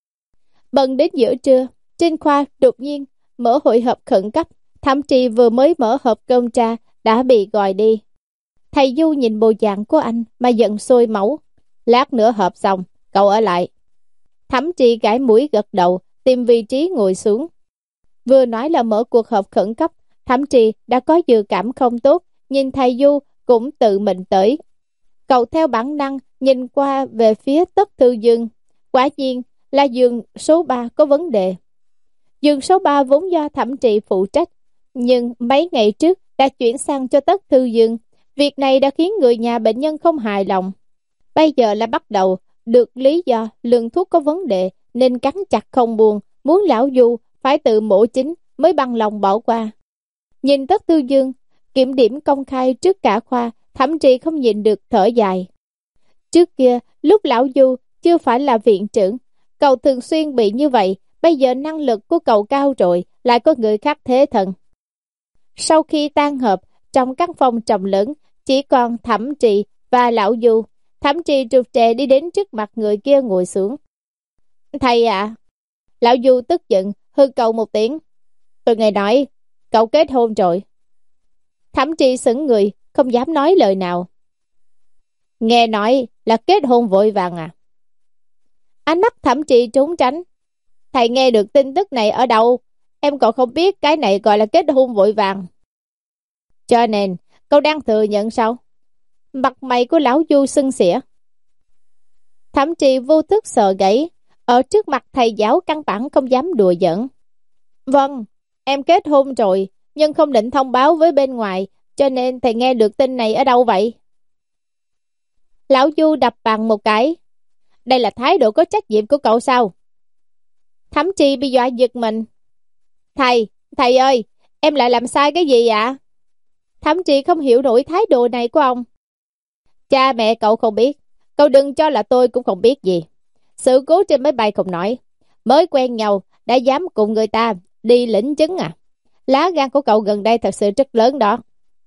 Bận đến giữa trưa, trên khoa đột nhiên mở hội họp khẩn cấp. Thẩm Trì vừa mới mở hộp cơm trà đã bị gọi đi. Thầy Du nhìn bộ dạng của anh mà giận sôi máu. Lát nữa họp xong, cậu ở lại. Thẩm Trì gãi mũi gật đầu, tìm vị trí ngồi xuống. Vừa nói là mở cuộc họp khẩn cấp, Thẩm Trì đã có dự cảm không tốt, nhìn thầy Du cũng tự mình tới. Cậu theo bản năng nhìn qua về phía Tất Thư Dương. Quả nhiên là giường số ba có vấn đề. Giường số ba vốn do Thẩm Trì phụ trách, nhưng mấy ngày trước đã chuyển sang cho Tất Thư Dương. Việc này đã khiến người nhà bệnh nhân không hài lòng. Bây giờ là bắt đầu được lý do lượng thuốc có vấn đề nên cắn chặt không buông, muốn lão Du phải tự mổ chính mới bằng lòng bỏ qua. Nhìn Tất Thư Dương kiểm điểm công khai trước cả khoa, Thẩm Trì không nhìn được thở dài. Trước kia lúc lão Du chưa phải là viện trưởng, cậu thường xuyên bị như vậy. Bây giờ năng lực của cậu cao rồi, lại có người khác thế thần. Sau khi tan họp, trong căn phòng trầm lớn chỉ còn Thẩm Trì và lão Du. Thẩm Trì trục trè đi đến trước mặt người kia ngồi xuống. Thầy ạ! À, lão Du tức giận hư cậu một tiếng. Tôi nghe nói cậu kết hôn rồi. Thẩm Trì sững người, không dám nói lời nào. Nghe nói là kết hôn vội vàng à? Ánh mắt Thẩm Trì trốn tránh. Thầy nghe được tin tức này ở đâu? Em còn không biết cái này gọi là kết hôn vội vàng. Cho nên cậu đang thừa nhận sao? Mặt mày của lão Du sưng xỉa. Thẩm Trì vô thức sợ gãy. Ở trước mặt thầy giáo căn bản không dám đùa giỡn. Vâng, em kết hôn rồi, nhưng không định thông báo với bên ngoài, cho nên thầy nghe được tin này ở đâu vậy? Lão Du đập bàn một cái. Đây là thái độ có trách nhiệm của cậu sao? Thẩm Trì bị dọa giật mình. Thầy, thầy ơi, em lại làm sai cái gì ạ? Thẩm Trì không hiểu nổi thái độ này của ông. Cha mẹ cậu không biết, cậu đừng cho là tôi cũng không biết gì. Sự cố trên máy bay không nói, mới quen nhau đã dám cùng người ta đi lĩnh chứng à? Lá gan của cậu gần đây thật sự rất lớn đó.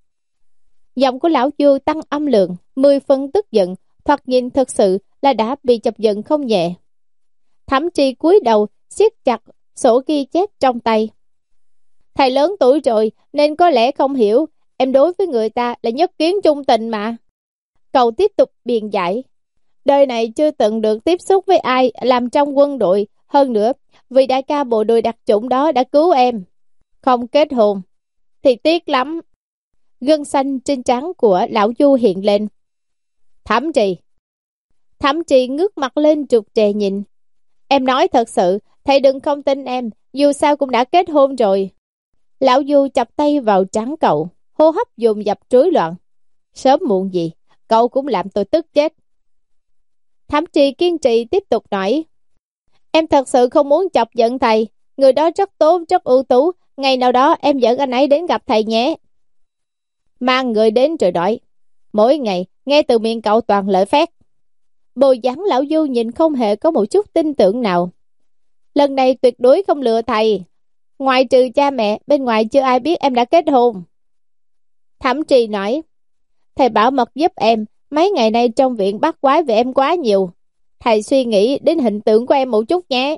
Giọng của lão Du tăng âm lượng, mười phân tức giận, thoạt nhìn thật sự là đã bị chọc giận không nhẹ. Thẩm Trì cúi đầu siết chặt sổ ghi chép trong tay. Thầy lớn tuổi rồi nên có lẽ không hiểu, em đối với người ta là nhất kiến chung tình mà. Cậu tiếp tục biện giải. Đời này chưa từng được tiếp xúc với ai làm trong quân đội. Hơn nữa, vì đại ca bộ đội đặc chủng đó đã cứu em. Không kết hôn thì tiếc lắm. Gân xanh trên trán của lão Du hiện lên. Thẩm Trì. Thẩm Trì ngước mặt lên trục trè nhìn. Em nói thật sự, thầy đừng không tin em, dù sao cũng đã kết hôn rồi. Lão Du chập tay vào trán cậu, hô hấp dồn dập rối loạn. Sớm muộn gì, cậu cũng làm tôi tức chết. Thẩm Trì kiên trì tiếp tục nói. Em thật sự không muốn chọc giận thầy, người đó rất tốt, rất ưu tú, ngày nào đó em dẫn anh ấy đến gặp thầy nhé. Mang người đến rồi đợi. Mỗi ngày, nghe từ miệng cậu toàn lợi phét. Bồi dáng lão Du nhìn không hề có một chút tin tưởng nào. Lần này tuyệt đối không lừa thầy. Ngoài trừ cha mẹ, bên ngoài chưa ai biết em đã kết hôn. Thẩm Trì nói, thầy bảo mật giúp em, mấy ngày nay trong viện bắt quái về em quá nhiều. Thầy suy nghĩ đến hình tượng của em một chút nhé.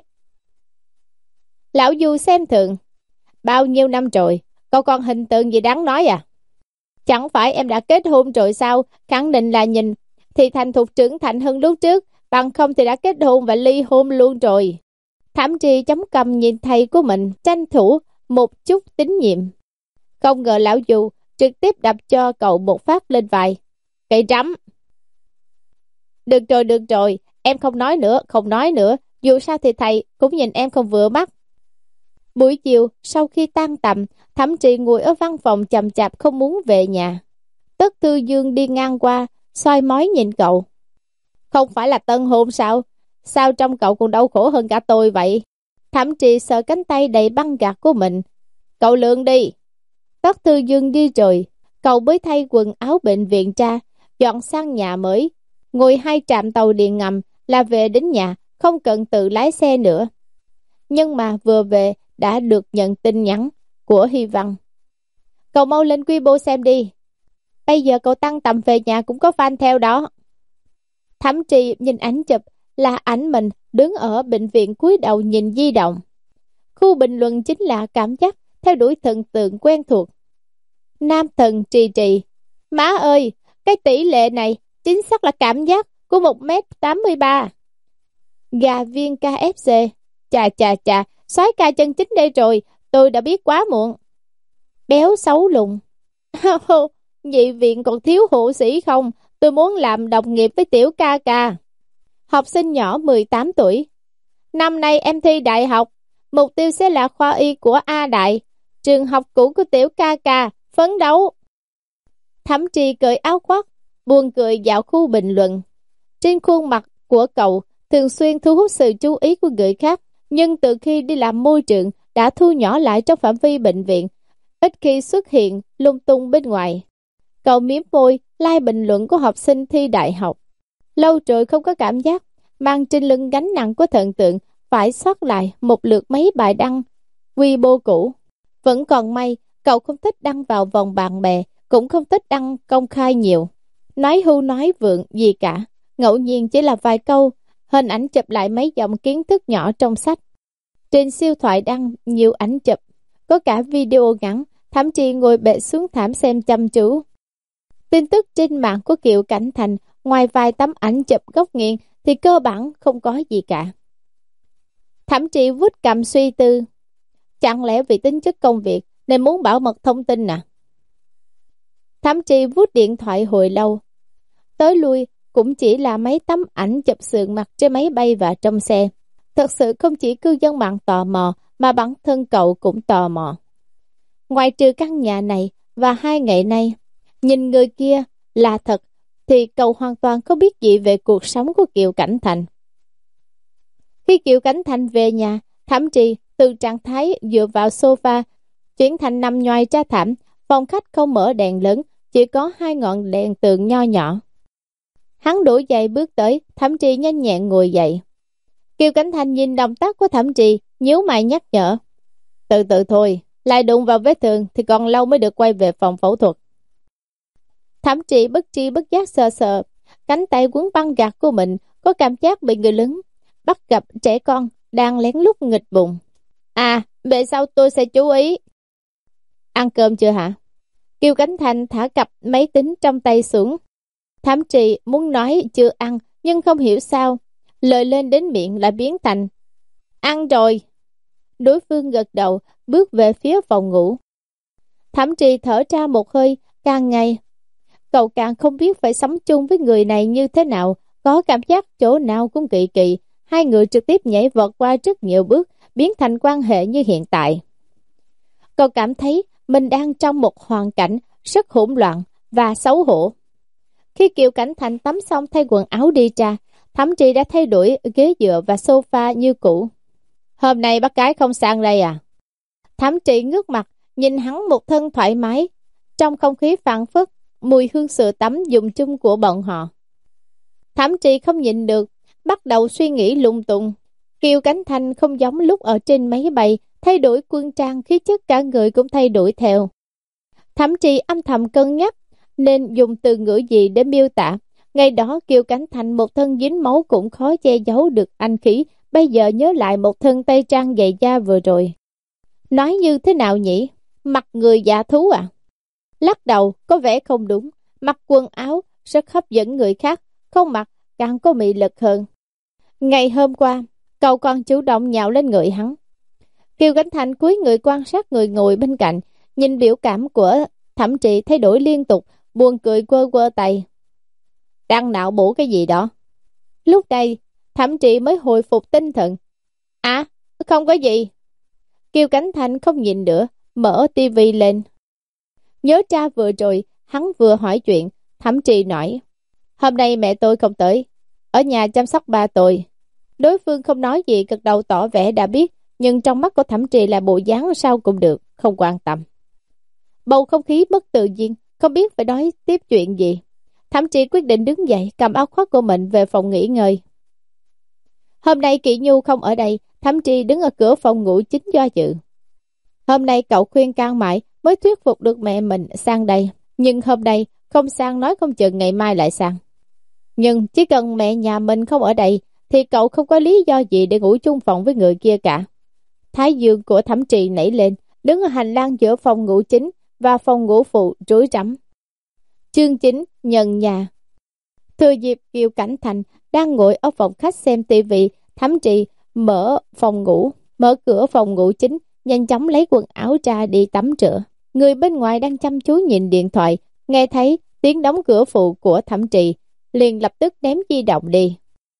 Lão Du xem thường, bao nhiêu năm rồi, cậu còn hình tượng gì đáng nói à? Chẳng phải em đã kết hôn rồi sao, khẳng định là nhìn thì thành thục trưởng thành hơn lúc trước, bằng không thì đã kết hôn và ly hôn luôn rồi. Thẩm Trì chấm cầm nhìn thầy của mình, tranh thủ một chút tín nhiệm. Không ngờ lão Du trực tiếp đập cho cậu một phát lên vai. Cây trắm. Được rồi, được rồi, em không nói nữa, không nói nữa, dù sao thì thầy cũng nhìn em không vừa mắt. Buổi chiều, sau khi tan tầm, Thẩm Trì ngồi ở văn phòng chậm chạp không muốn về nhà. Tất Thư Dương đi ngang qua, soi mói nhìn cậu. Không phải là tân hôn sao? Sao trong cậu còn đau khổ hơn cả tôi vậy? Thẩm Trì sợ cánh tay đầy băng gạc của mình. Cậu lượn đi. Tất Thư Dương đi rồi, cậu mới thay quần áo bệnh viện ra, dọn sang nhà mới. Ngồi hai trạm tàu điện ngầm là về đến nhà, không cần tự lái xe nữa. Nhưng mà vừa về đã được nhận tin nhắn của Hy Văn. Cậu mau lên Weibo xem đi. Bây giờ cậu tăng tầm về nhà cũng có fan theo đó. Thẩm Trì nhìn ảnh chụp là ảnh mình đứng ở bệnh viện cúi đầu nhìn di động. Khu bình luận chính là cảm giác theo đuổi thần tượng quen thuộc. Nam thần Trì Trì. Má ơi, cái tỷ lệ này chính xác là cảm giác của một mét tám mươi ba. Gà viên ca ép xê. Chà chà chà, soái ca chân chính đây rồi, tôi đã biết quá muộn. Béo xấu lùn. Dị viện còn thiếu hộ sĩ không? Tôi muốn làm đồng nghiệp với tiểu ca ca. Học sinh nhỏ mười tám tuổi. Năm nay em thi đại học, mục tiêu sẽ là khoa y của A Đại, trường học cũ của tiểu ca ca, phấn đấu. Thẩm Trì cởi áo khoác, buồn cười dạo khu bình luận. Trên khuôn mặt của cậu thường xuyên thu hút sự chú ý của người khác, nhưng từ khi đi làm môi trường đã thu nhỏ lại trong phạm vi bệnh viện, ít khi xuất hiện lung tung bên ngoài. Cậu miếm môi like bình luận của học sinh thi đại học. Lâu rồi không có cảm giác mang trên lưng gánh nặng của thần tượng, phải soát lại một lượt mấy bài đăng Weibo cũ. Vẫn còn may cậu không thích đăng vào vòng bạn bè, cũng không thích đăng công khai nhiều, nói hưu nói vượng gì cả. Ngẫu nhiên chỉ là vài câu, hình ảnh chụp lại mấy dòng kiến thức nhỏ trong sách. Trên siêu thoại đăng nhiều ảnh chụp, có cả video ngắn. Thẩm Trì ngồi bệt xuống thảm xem chăm chú. Tin tức trên mạng của Kiều Cảnh Thành, ngoài vài tấm ảnh chụp góc nghiêng thì cơ bản không có gì cả. Thẩm Trì vuốt cầm suy tư. Chẳng lẽ vì tính chất công việc nên muốn bảo mật thông tin à? Thẩm Trì vuốt điện thoại hồi lâu. Tới lui cũng chỉ là mấy tấm ảnh chụp sườn mặt trên máy bay và trong xe. Thật sự không chỉ cư dân mạng tò mò, mà bản thân cậu cũng tò mò. Ngoài trừ căn nhà này và hai ngày nay, nhìn người kia là thật, thì cậu hoàn toàn không biết gì về cuộc sống của Kiều Cảnh Thành. Khi Kiều Cảnh Thành về nhà, Thẩm Trì từ trạng thái dựa vào sofa chuyển thành nằm nhoài ra thảm. Phòng khách không mở đèn lớn, chỉ có hai ngọn đèn tường nho nhỏ. Hắn đổ giày bước tới, Thẩm Trì nhanh nhẹn ngồi dậy. Kiều Cảnh Thành nhìn động tác của Thẩm Trì, nhíu mày nhắc nhở. Từ từ thôi, lại đụng vào vết thương thì còn lâu mới được quay về phòng phẫu thuật. Thẩm Trì bất tri bất giác sờ sờ cánh tay quấn băng gạc của mình, có cảm giác bị người lớn bắt gặp trẻ con đang lén lút nghịch bụng. À, về sau tôi sẽ chú ý. Ăn cơm chưa hả? Kiều Cảnh Thành thả cặp máy tính trong tay xuống. Thẩm Trì muốn nói chưa ăn, nhưng không hiểu sao lời lên đến miệng lại biến thành ăn rồi. Đối phương gật đầu, bước về phía phòng ngủ. Thẩm Trì thở ra một hơi. Càng ngày cậu càng không biết phải sống chung với người này như thế nào, có cảm giác chỗ nào cũng kỳ kỳ, hai người trực tiếp nhảy vọt qua rất nhiều bước, biến thành quan hệ như hiện tại. Cậu cảm thấy mình đang trong một hoàn cảnh rất hỗn loạn và xấu hổ. Khi Kiều Cảnh Thành tắm xong thay quần áo đi ra, Thẩm Trì đã thay đổi ghế dựa và sofa như cũ. Hôm nay bác gái không sang đây à? Thẩm Trì ngước mặt, nhìn hắn một thân thoải mái. Trong không khí phảng phất, mùi hương sữa tắm dùng chung của bọn họ. Thẩm Trì không nhịn được, bắt đầu suy nghĩ lung tung. Kiều Cảnh Thành không giống lúc ở trên máy bay, thay đổi quân trang, khí chất cả người cũng thay đổi theo. Thẩm Trì âm thầm cân nhắc, nên dùng từ ngữ gì để miêu tả. Ngày đó Kiều Cảnh Thành một thân dính máu cũng khó che giấu được anh khí, bây giờ nhớ lại một thân tây trang dày da vừa rồi. Nói như thế nào nhỉ? Mặt người dạ thú à? Lắc đầu, có vẻ không đúng. Mặc quần áo rất hấp dẫn người khác, không mặc càng có mị lực hơn. Ngày hôm qua, cậu còn chủ động nhào lên người hắn. Kiều Cảnh Thành cúi người quan sát người ngồi bên cạnh, nhìn biểu cảm của Thẩm Trì thay đổi liên tục, buồn cười quơ quơ tay. Đang nạo bổ cái gì đó? Lúc này, Thẩm Trì mới hồi phục tinh thần. À, không có gì. Kiều Cảnh Thành không nhìn nữa, mở tivi lên. Nhớ ra vừa rồi, hắn vừa hỏi chuyện, Thẩm Trì nói. Hôm nay mẹ tôi không tới, ở nhà chăm sóc ba tôi. Đối phương không nói gì, gật đầu tỏ vẻ đã biết, nhưng trong mắt của Thẩm Trì là bộ dáng sao cũng được, không quan tâm. Bầu không khí mất tự nhiên, không biết phải nói tiếp chuyện gì. Thẩm Trì quyết định đứng dậy, cầm áo khoác của mình về phòng nghỉ ngơi. Hôm nay Kỷ Nhu không ở đây, Thẩm Trì đứng ở cửa phòng ngủ chính do dự. Hôm nay cậu khuyên can mãi mới thuyết phục được mẹ mình sang đây, nhưng hôm nay không sang nói không chừng ngày mai lại sang. Nhưng chỉ cần mẹ nhà mình không ở đây thì cậu không có lý do gì để ngủ chung phòng với người kia cả. Thái dương của Thẩm Trì nảy lên, đứng ở hành lang giữa phòng ngủ chính và phòng ngủ phụ rối rắm. Chương chín, nhận nhà. Thừa dịp Kiều Cảnh Thành đang ngồi ở phòng khách xem tivi, Thẩm Trì mở phòng ngủ, mở cửa phòng ngủ chính, nhanh chóng lấy quần áo ra đi tắm rửa. Người bên ngoài đang chăm chú nhìn điện thoại, nghe thấy tiếng đóng cửa phụ của Thẩm Trì, liền lập tức ném di động đi.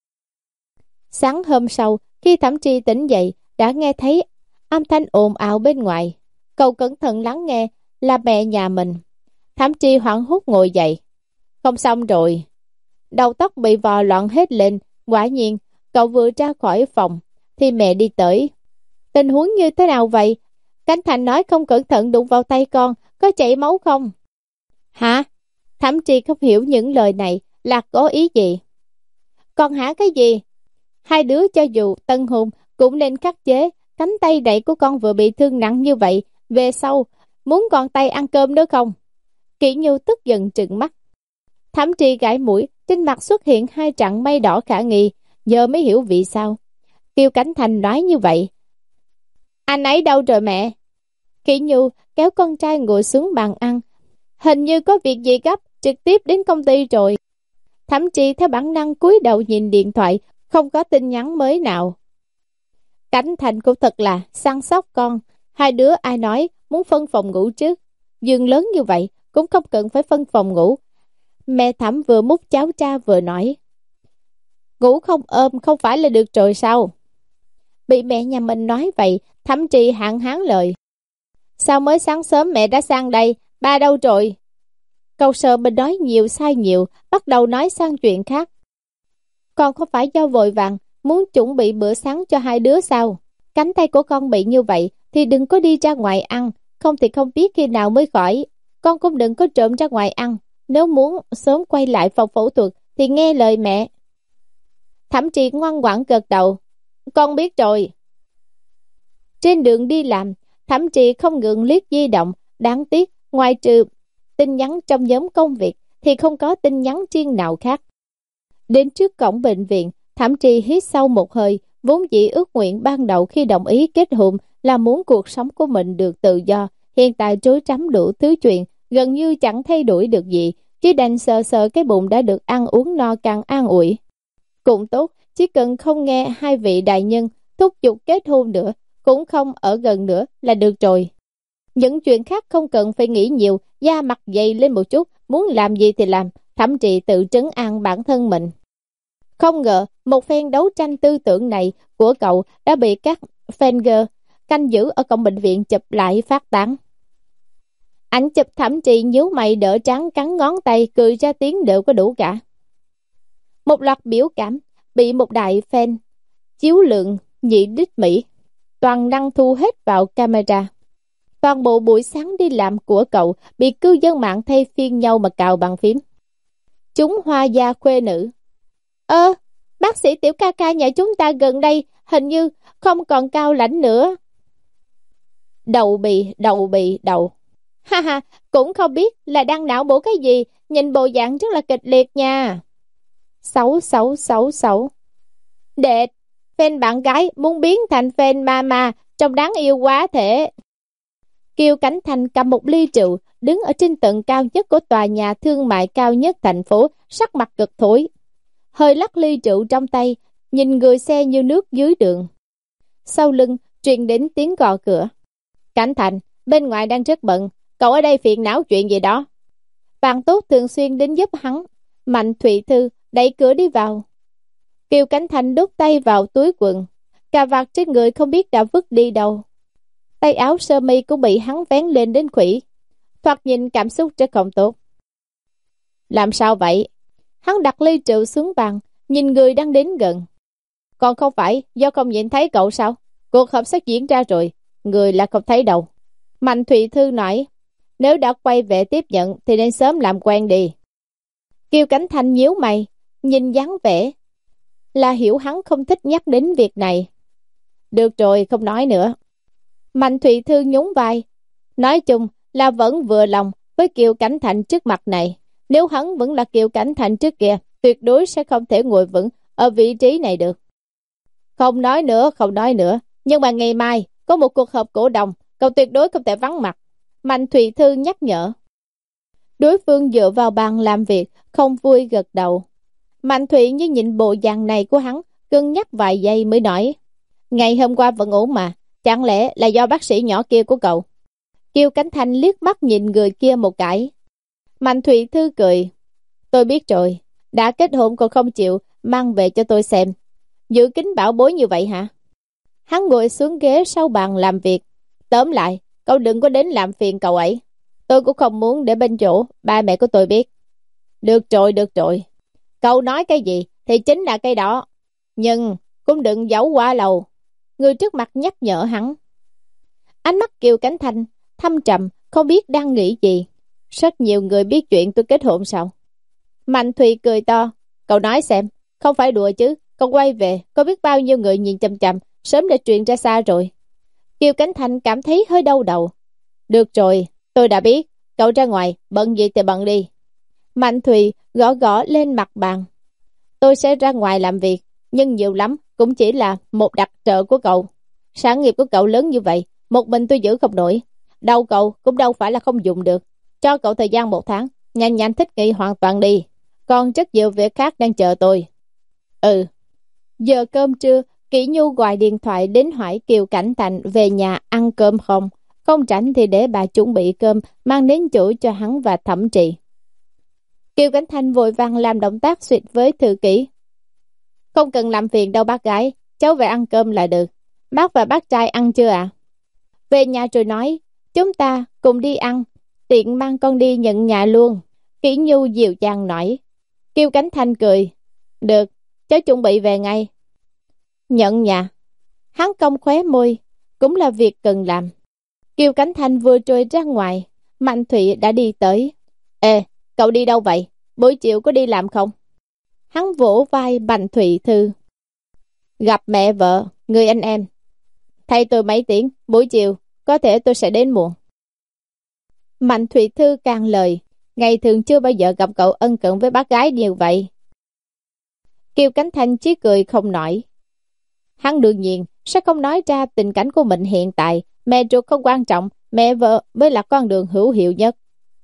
Sáng hôm sau, khi Thẩm Trì tỉnh dậy, đã nghe thấy âm thanh ồn ào bên ngoài. Cậu cẩn thận lắng nghe, là mẹ nhà mình. Thẩm Trì hoảng hốt ngồi dậy. Không xong rồi. Đầu tóc bị vò loạn hết lên. Quả nhiên, cậu vừa ra khỏi phòng, thì mẹ đi tới. Tình huống như thế nào vậy? Cảnh Thành nói không cẩn thận đụng vào tay con, có chảy máu không? Hả? Thẩm Trì không hiểu những lời này là có ý gì. Còn hả cái gì? Hai đứa cho dù tân hôn cũng nên khắc chế. Cánh tay đẩy của con vừa bị thương nặng như vậy, về sau muốn còn tay ăn cơm nữa không? Kỷ Nhu tức giận trừng mắt. Thẩm Trì gãi mũi, trên mặt xuất hiện hai trận mây đỏ khả nghi, giờ mới hiểu vì sao Kiều Cảnh Thành nói như vậy. Anh ấy đâu rồi mẹ? Kỷ Nhu kéo con trai ngồi xuống bàn ăn. Hình như có việc gì gấp, trực tiếp đến công ty rồi. Thẩm Trì theo bản năng cúi đầu nhìn điện thoại, không có tin nhắn mới nào. Cảnh Thành cũng thật là săn sóc con. Hai đứa ai nói muốn phân phòng ngủ trước. Giường lớn như vậy cũng không cần phải phân phòng ngủ. Mẹ Thẩm vừa múc cháo cha vừa nói. Ngủ không ôm không phải là được rồi sao? Bị mẹ nhà mình nói vậy, Thẩm Trì hạn hán lời. Sao mới sáng sớm mẹ đã sang đây, ba đâu rồi? Cậu sợ mình nói nhiều sai nhiều, bắt đầu nói sang chuyện khác. Con không phải do vội vàng, muốn chuẩn bị bữa sáng cho hai đứa sao? Cánh tay của con bị như vậy thì đừng có đi ra ngoài ăn, không thì không biết khi nào mới khỏi. Con cũng đừng có trộm ra ngoài ăn, nếu muốn sớm quay lại phòng phẫu thuật thì nghe lời mẹ. Thẩm Trì ngoan ngoãn gật đầu. Con biết rồi. Trên đường đi làm, Thẩm Trì không ngừng liếc di động, đáng tiếc ngoài trừ tin nhắn trong nhóm công việc thì không có tin nhắn riêng nào khác. Đến trước cổng bệnh viện, Thẩm Trì hít sâu một hơi, vốn dĩ ước nguyện ban đầu khi đồng ý kết hôn là muốn cuộc sống của mình được tự do, hiện tại rối rắm đủ thứ chuyện, gần như chẳng thay đổi được gì, chỉ đành sờ sờ cái bụng đã được ăn uống no càng an ủi. Cũng tốt, chỉ cần không nghe hai vị đại nhân thúc giục kết hôn nữa, cũng không ở gần nữa là được rồi. Những chuyện khác không cần phải nghĩ nhiều, da mặt dày lên một chút, muốn làm gì thì làm, Thẩm Trì tự trấn an bản thân mình. Không ngờ, một phen đấu tranh tư tưởng này của cậu đã bị các fanger canh giữ ở cổng bệnh viện chụp lại phát tán. Ảnh chụp Thẩm Trì nhíu mày đỡ trắng cắn ngón tay, cười ra tiếng đều có đủ cả. Một loạt biểu cảm bị một đại fan chiếu lượng nhị đích Mỹ toàn năng thu hết vào camera. Toàn bộ buổi sáng đi làm của cậu bị cư dân mạng thay phiên nhau mà cào bằng phím. Chúng hoa gia khuê nữ. Ơ, bác sĩ Tiểu ca ca nhà chúng ta gần đây hình như không còn cao lãnh nữa. Đầu bì, đầu bì, đầu. Ha ha, cũng không biết là đang não bổ cái gì, nhìn bộ dạng rất là kịch liệt nha. Sáu, sáu, sáu, sáu. Đệ, fan bạn gái muốn biến thành fan mama, trông đáng yêu quá thể. Kiều Cảnh Thành cầm một ly rượu, đứng ở trên tầng cao nhất của tòa nhà thương mại cao nhất thành phố, sắc mặt cực thối. Hơi lắc ly rượu trong tay, nhìn người xe như nước dưới đường. Sau lưng, truyền đến tiếng gõ cửa. Cảnh Thành, bên ngoài đang rất bận, cậu ở đây phiền não chuyện gì đó. Bạn tốt thường xuyên đến giúp hắn. Mạnh Thụy Thư đẩy cửa đi vào. Kiều Cảnh Thành đút tay vào túi quần, cà vạt trên người không biết đã vứt đi đâu. Tay áo sơ mi cũng bị hắn vén lên đến khuỷu, thoạt nhìn cảm xúc rất không tốt. Làm sao vậy? Hắn đặt ly rượu xuống bàn, nhìn người đang đến gần. Còn không phải do không nhìn thấy cậu sao? Cuộc họp sắp diễn ra rồi, người là không thấy đâu. Mạnh Thụy Thư nói, nếu đã quay về tiếp nhận thì nên sớm làm quen đi. Kiều Cảnh Thành nhíu mày, nhìn dáng vẻ là hiểu hắn không thích nhắc đến việc này. Được rồi, không nói nữa. Mạnh Thụy Thư nhún vai, nói chung là vẫn vừa lòng với Kiều Cảnh Thành trước mặt này. Nếu hắn vẫn là Kiều Cảnh Thành trước kia, tuyệt đối sẽ không thể ngồi vững ở vị trí này được. Không nói nữa, không nói nữa. Nhưng mà ngày mai có một cuộc họp cổ đông, cậu tuyệt đối không thể vắng mặt. Mạnh Thụy Thư nhắc nhở. Đối phương dựa vào bàn làm việc, không vui gật đầu. Mạnh Thụy như nhìn bộ dạng này của hắn, cân nhắc vài giây mới nói. Ngày hôm qua vẫn ổn mà, chẳng lẽ là do bác sĩ nhỏ kia của cậu? Kiều Cảnh Thành liếc mắt nhìn người kia một cái. Mạnh Thụy Thư cười. Tôi biết rồi, đã kết hôn còn không chịu mang về cho tôi xem. Giữ kín bảo bối như vậy hả? Hắn ngồi xuống ghế sau bàn làm việc. Tóm lại, cậu đừng có đến làm phiền cậu ấy. Tôi cũng không muốn để bên chỗ ba mẹ của tôi biết. Được rồi, được rồi. Cậu nói cái gì thì chính là cái đó. Nhưng cũng đừng giấu quá lâu. Người trước mặt nhắc nhở hắn. Ánh mắt Kiều Cảnh Thành thâm trầm, không biết đang nghĩ gì. Rất nhiều người biết chuyện tôi kết hôn sao? Mạnh Thùy cười to. Cậu nói xem, không phải đùa chứ. Cậu quay về, có biết bao nhiêu người nhìn chằm chằm, sớm đã truyền ra xa rồi. Kiều Cảnh Thành cảm thấy hơi đau đầu. Được rồi, tôi đã biết. Cậu ra ngoài, bận gì thì bận đi. Mạnh Thùy gõ gõ lên mặt bàn. Tôi sẽ ra ngoài làm việc, nhưng nhiều lắm cũng chỉ là một đặc trợ của cậu. Sản nghiệp của cậu lớn như vậy, một mình tôi giữ không nổi. Đâu cậu cũng đâu phải là không dùng được. Cho cậu thời gian một tháng, nhanh nhanh thích nghi hoàn toàn đi. Còn rất nhiều việc khác đang chờ tôi. Ừ. Giờ cơm trưa, Kỷ Nhu gọi điện thoại đến hỏi Kiều Cảnh Thành về nhà ăn cơm không. Không rảnh thì để bà chuẩn bị cơm mang đến chỗ cho hắn và Thẩm Trì. Kiều Cảnh Thành vội vàng làm động tác suýt với thư ký. Không cần làm phiền đâu bác gái, cháu về ăn cơm là được. Bác và bác trai ăn chưa ạ? À? Về nhà rồi nói, chúng ta cùng đi ăn, tiện mang con đi nhận nhà luôn. Kỷ Nhu dịu dàng nói. Kiều Cảnh Thành cười. Được, cháu chuẩn bị về ngay. Nhận nhà. Hắn cong khóe môi, cũng là việc cần làm. Kiều Cảnh Thành vừa trôi ra ngoài, Mạnh Thụy đã đi tới. Ê, cậu đi đâu vậy? Buổi chiều có đi làm không? Hắn vỗ vai Mạnh Thụy Thư. Gặp mẹ vợ, người anh em. Thay tôi mấy tiếng, buổi chiều, có thể tôi sẽ đến muộn. Mạnh Thụy Thư càng lời, ngày thường chưa bao giờ gặp cậu ân cần với bác gái như vậy. Kiều Cảnh Thành chỉ cười không nổi. Hắn đương nhiên sẽ không nói ra tình cảnh của mình hiện tại. Mẹ ruột không quan trọng, mẹ vợ mới là con đường hữu hiệu nhất.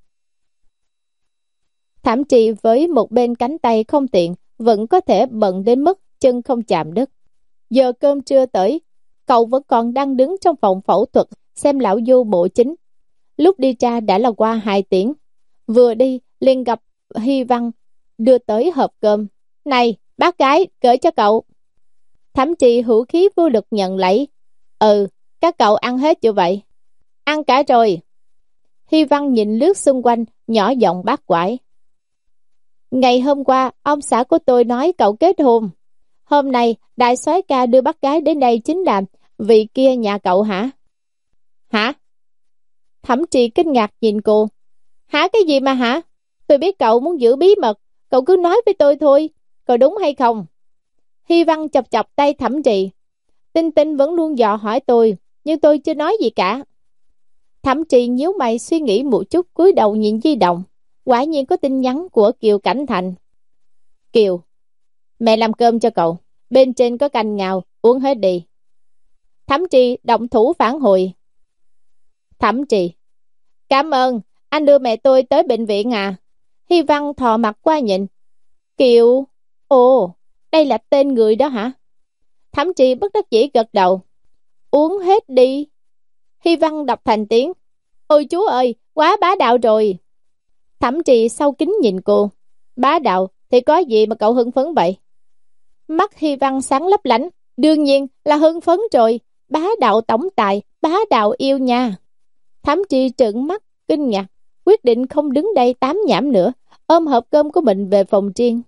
Thẩm Trì với một bên cánh tay không tiện, vẫn có thể bận đến mức chân không chạm đất. Giờ cơm trưa tới, cậu vẫn còn đang đứng trong phòng phẫu thuật xem lão Du bộ chính. Lúc đi ra đã là qua hai tiếng. Vừa đi, liền gặp Hy Văn đưa tới hộp cơm. Này, bác gái gửi cho cậu. Thẩm Trì hữu khí vô lực nhận lấy. Ừ, các cậu ăn hết chưa vậy? Ăn cả rồi. Hy Văn nhìn lướt xung quanh, nhỏ giọng bác quải. Ngày hôm qua, ông xã của tôi nói cậu kết hôn. Hôm nay, đại soái ca đưa bác gái đến đây chính là vị kia nhà cậu hả? Hả? Thẩm Trì kinh ngạc nhìn cô. Hả cái gì mà hả? Tôi biết cậu muốn giữ bí mật, cậu cứ nói với tôi thôi, có đúng hay không? Hy Văn chọc chọc tay Thẩm Trì. Tinh Tinh vẫn luôn dò hỏi tôi, nhưng tôi chưa nói gì cả. Thẩm Trì nhíu mày suy nghĩ một chút, cúi đầu nhìn di động. Quả nhiên có tin nhắn của Kiều Cảnh Thành. Kiều, mẹ làm cơm cho cậu, bên trên có canh ngào, uống hết đi. Thẩm Trì động thủ phản hồi. Thẩm Trì, cảm ơn, anh đưa mẹ tôi tới bệnh viện à? Hy Văn thò mặt qua nhìn. Kiều, ồ, đây là tên người đó hả? Thẩm Trì bất đắc dĩ gật đầu. Uống hết đi. Hy Văn đọc thành tiếng. Ôi chú ơi, quá bá đạo rồi. Thẩm Trì sau kính nhìn cô. Bá đạo thì có gì mà cậu hưng phấn vậy? Mắt Hy Văn sáng lấp lánh. Đương nhiên là hưng phấn rồi. Bá đạo tổng tài, bá đạo yêu nha. Thẩm Trì trợn mắt, kinh ngạc, quyết định không đứng đây tám nhảm nữa, ôm hộp cơm của mình về phòng riêng.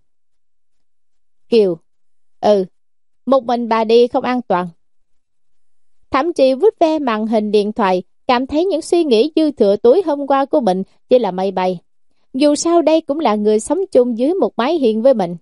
Kiều, ừ, một mình bà đi không an toàn. Thẩm Trì vuốt ve màn hình điện thoại, cảm thấy những suy nghĩ dư thừa tối hôm qua của mình chỉ là mây bay. Dù sao đây cũng là người sống chung dưới một mái hiên với mình.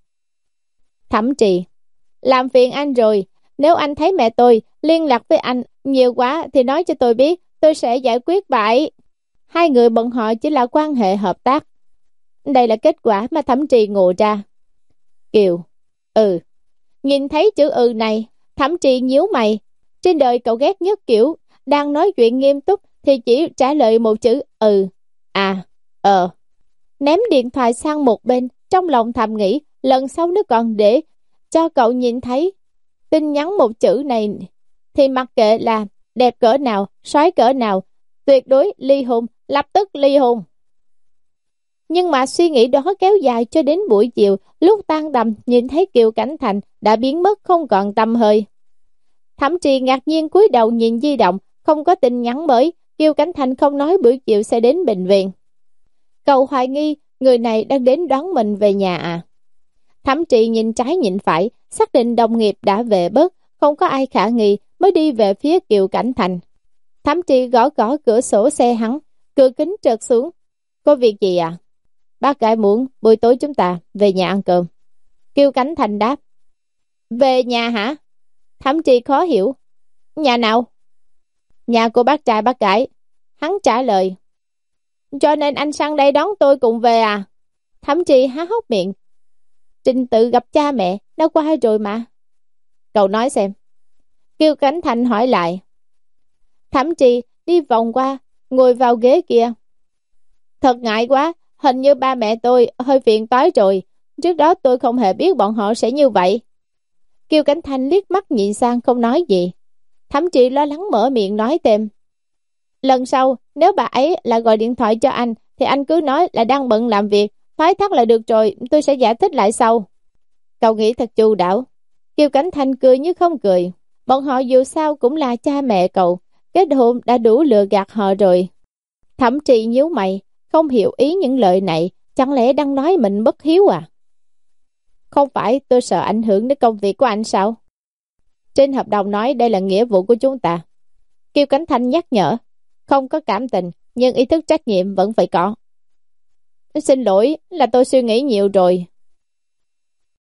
Thẩm Trì, làm phiền anh rồi, nếu anh thấy mẹ tôi liên lạc với anh nhiều quá thì nói cho tôi biết, tôi sẽ giải quyết bại. Hai người bọn họ chỉ là quan hệ hợp tác. Đây là kết quả mà Thẩm Trì ngộ ra. Kiều, ừ. Nhìn thấy chữ ừ này, Thẩm Trì nhíu mày. Trên đời cậu ghét nhất kiểu đang nói chuyện nghiêm túc thì chỉ trả lời một chữ ừ. À, ờ. Ném điện thoại sang một bên, trong lòng thầm nghĩ lần sau nếu còn để cho cậu nhìn thấy tin nhắn một chữ này thì mặc kệ là đẹp cỡ nào, soái cỡ nào, tuyệt đối ly hôn, lập tức ly hôn. Nhưng mà suy nghĩ đó kéo dài cho đến buổi chiều, lúc tan tầm nhìn thấy Kiều Cảnh Thành đã biến mất không còn tăm hơi. Thẩm Trì ngạc nhiên cúi đầu nhìn di động, không có tin nhắn mới. Kiều Cảnh Thành không nói buổi chiều sẽ đến bệnh viện. Cậu hoài nghi người này đang đến đón mình về nhà à? Thẩm Trì nhìn trái nhìn phải, xác định đồng nghiệp đã về bớt, không có ai khả nghi, mới đi về phía Kiều Cảnh Thành. Thẩm Trì gõ gõ cửa sổ xe hắn, cửa kính trượt xuống. Có việc gì à? Bác gái muốn buổi tối chúng ta về nhà ăn cơm. Kiều Cảnh Thành đáp. Về nhà hả? Thẩm Trì khó hiểu. Nhà nào? Nhà của bác trai bác gái. Hắn trả lời. Cho nên anh sang đây đón tôi cùng về à? Thẩm Trì há hốc miệng. Trình tự gặp cha mẹ đã qua rồi mà. Cậu nói xem. Kiều Cảnh Thành hỏi lại. Thẩm Trì đi vòng qua, ngồi vào ghế kia. Thật ngại quá, hình như ba mẹ tôi hơi phiền toái rồi. Trước đó tôi không hề biết bọn họ sẽ như vậy. Kiều Cảnh Thành liếc mắt nhìn sang không nói gì. Thẩm Trì lo lắng mở miệng nói thêm. Lần sau, nếu bà ấy lại gọi điện thoại cho anh, thì anh cứ nói là đang bận làm việc, phái thác là được rồi, tôi sẽ giải thích lại sau. Cậu nghĩ thật chu đáo. Kiều Cảnh Thành cười như không cười. Bọn họ dù sao cũng là cha mẹ cậu, kết hôn đã đủ lừa gạt họ rồi. Thẩm Trì nhíu mày, không hiểu ý những lời này, chẳng lẽ đang nói mình bất hiếu à? Không phải tôi sợ ảnh hưởng đến công việc của anh sao? Trên hợp đồng nói đây là nghĩa vụ của chúng ta. Kiều Cảnh Thành nhắc nhở. Không có cảm tình, nhưng ý thức trách nhiệm vẫn phải có. Xin lỗi là tôi suy nghĩ nhiều rồi.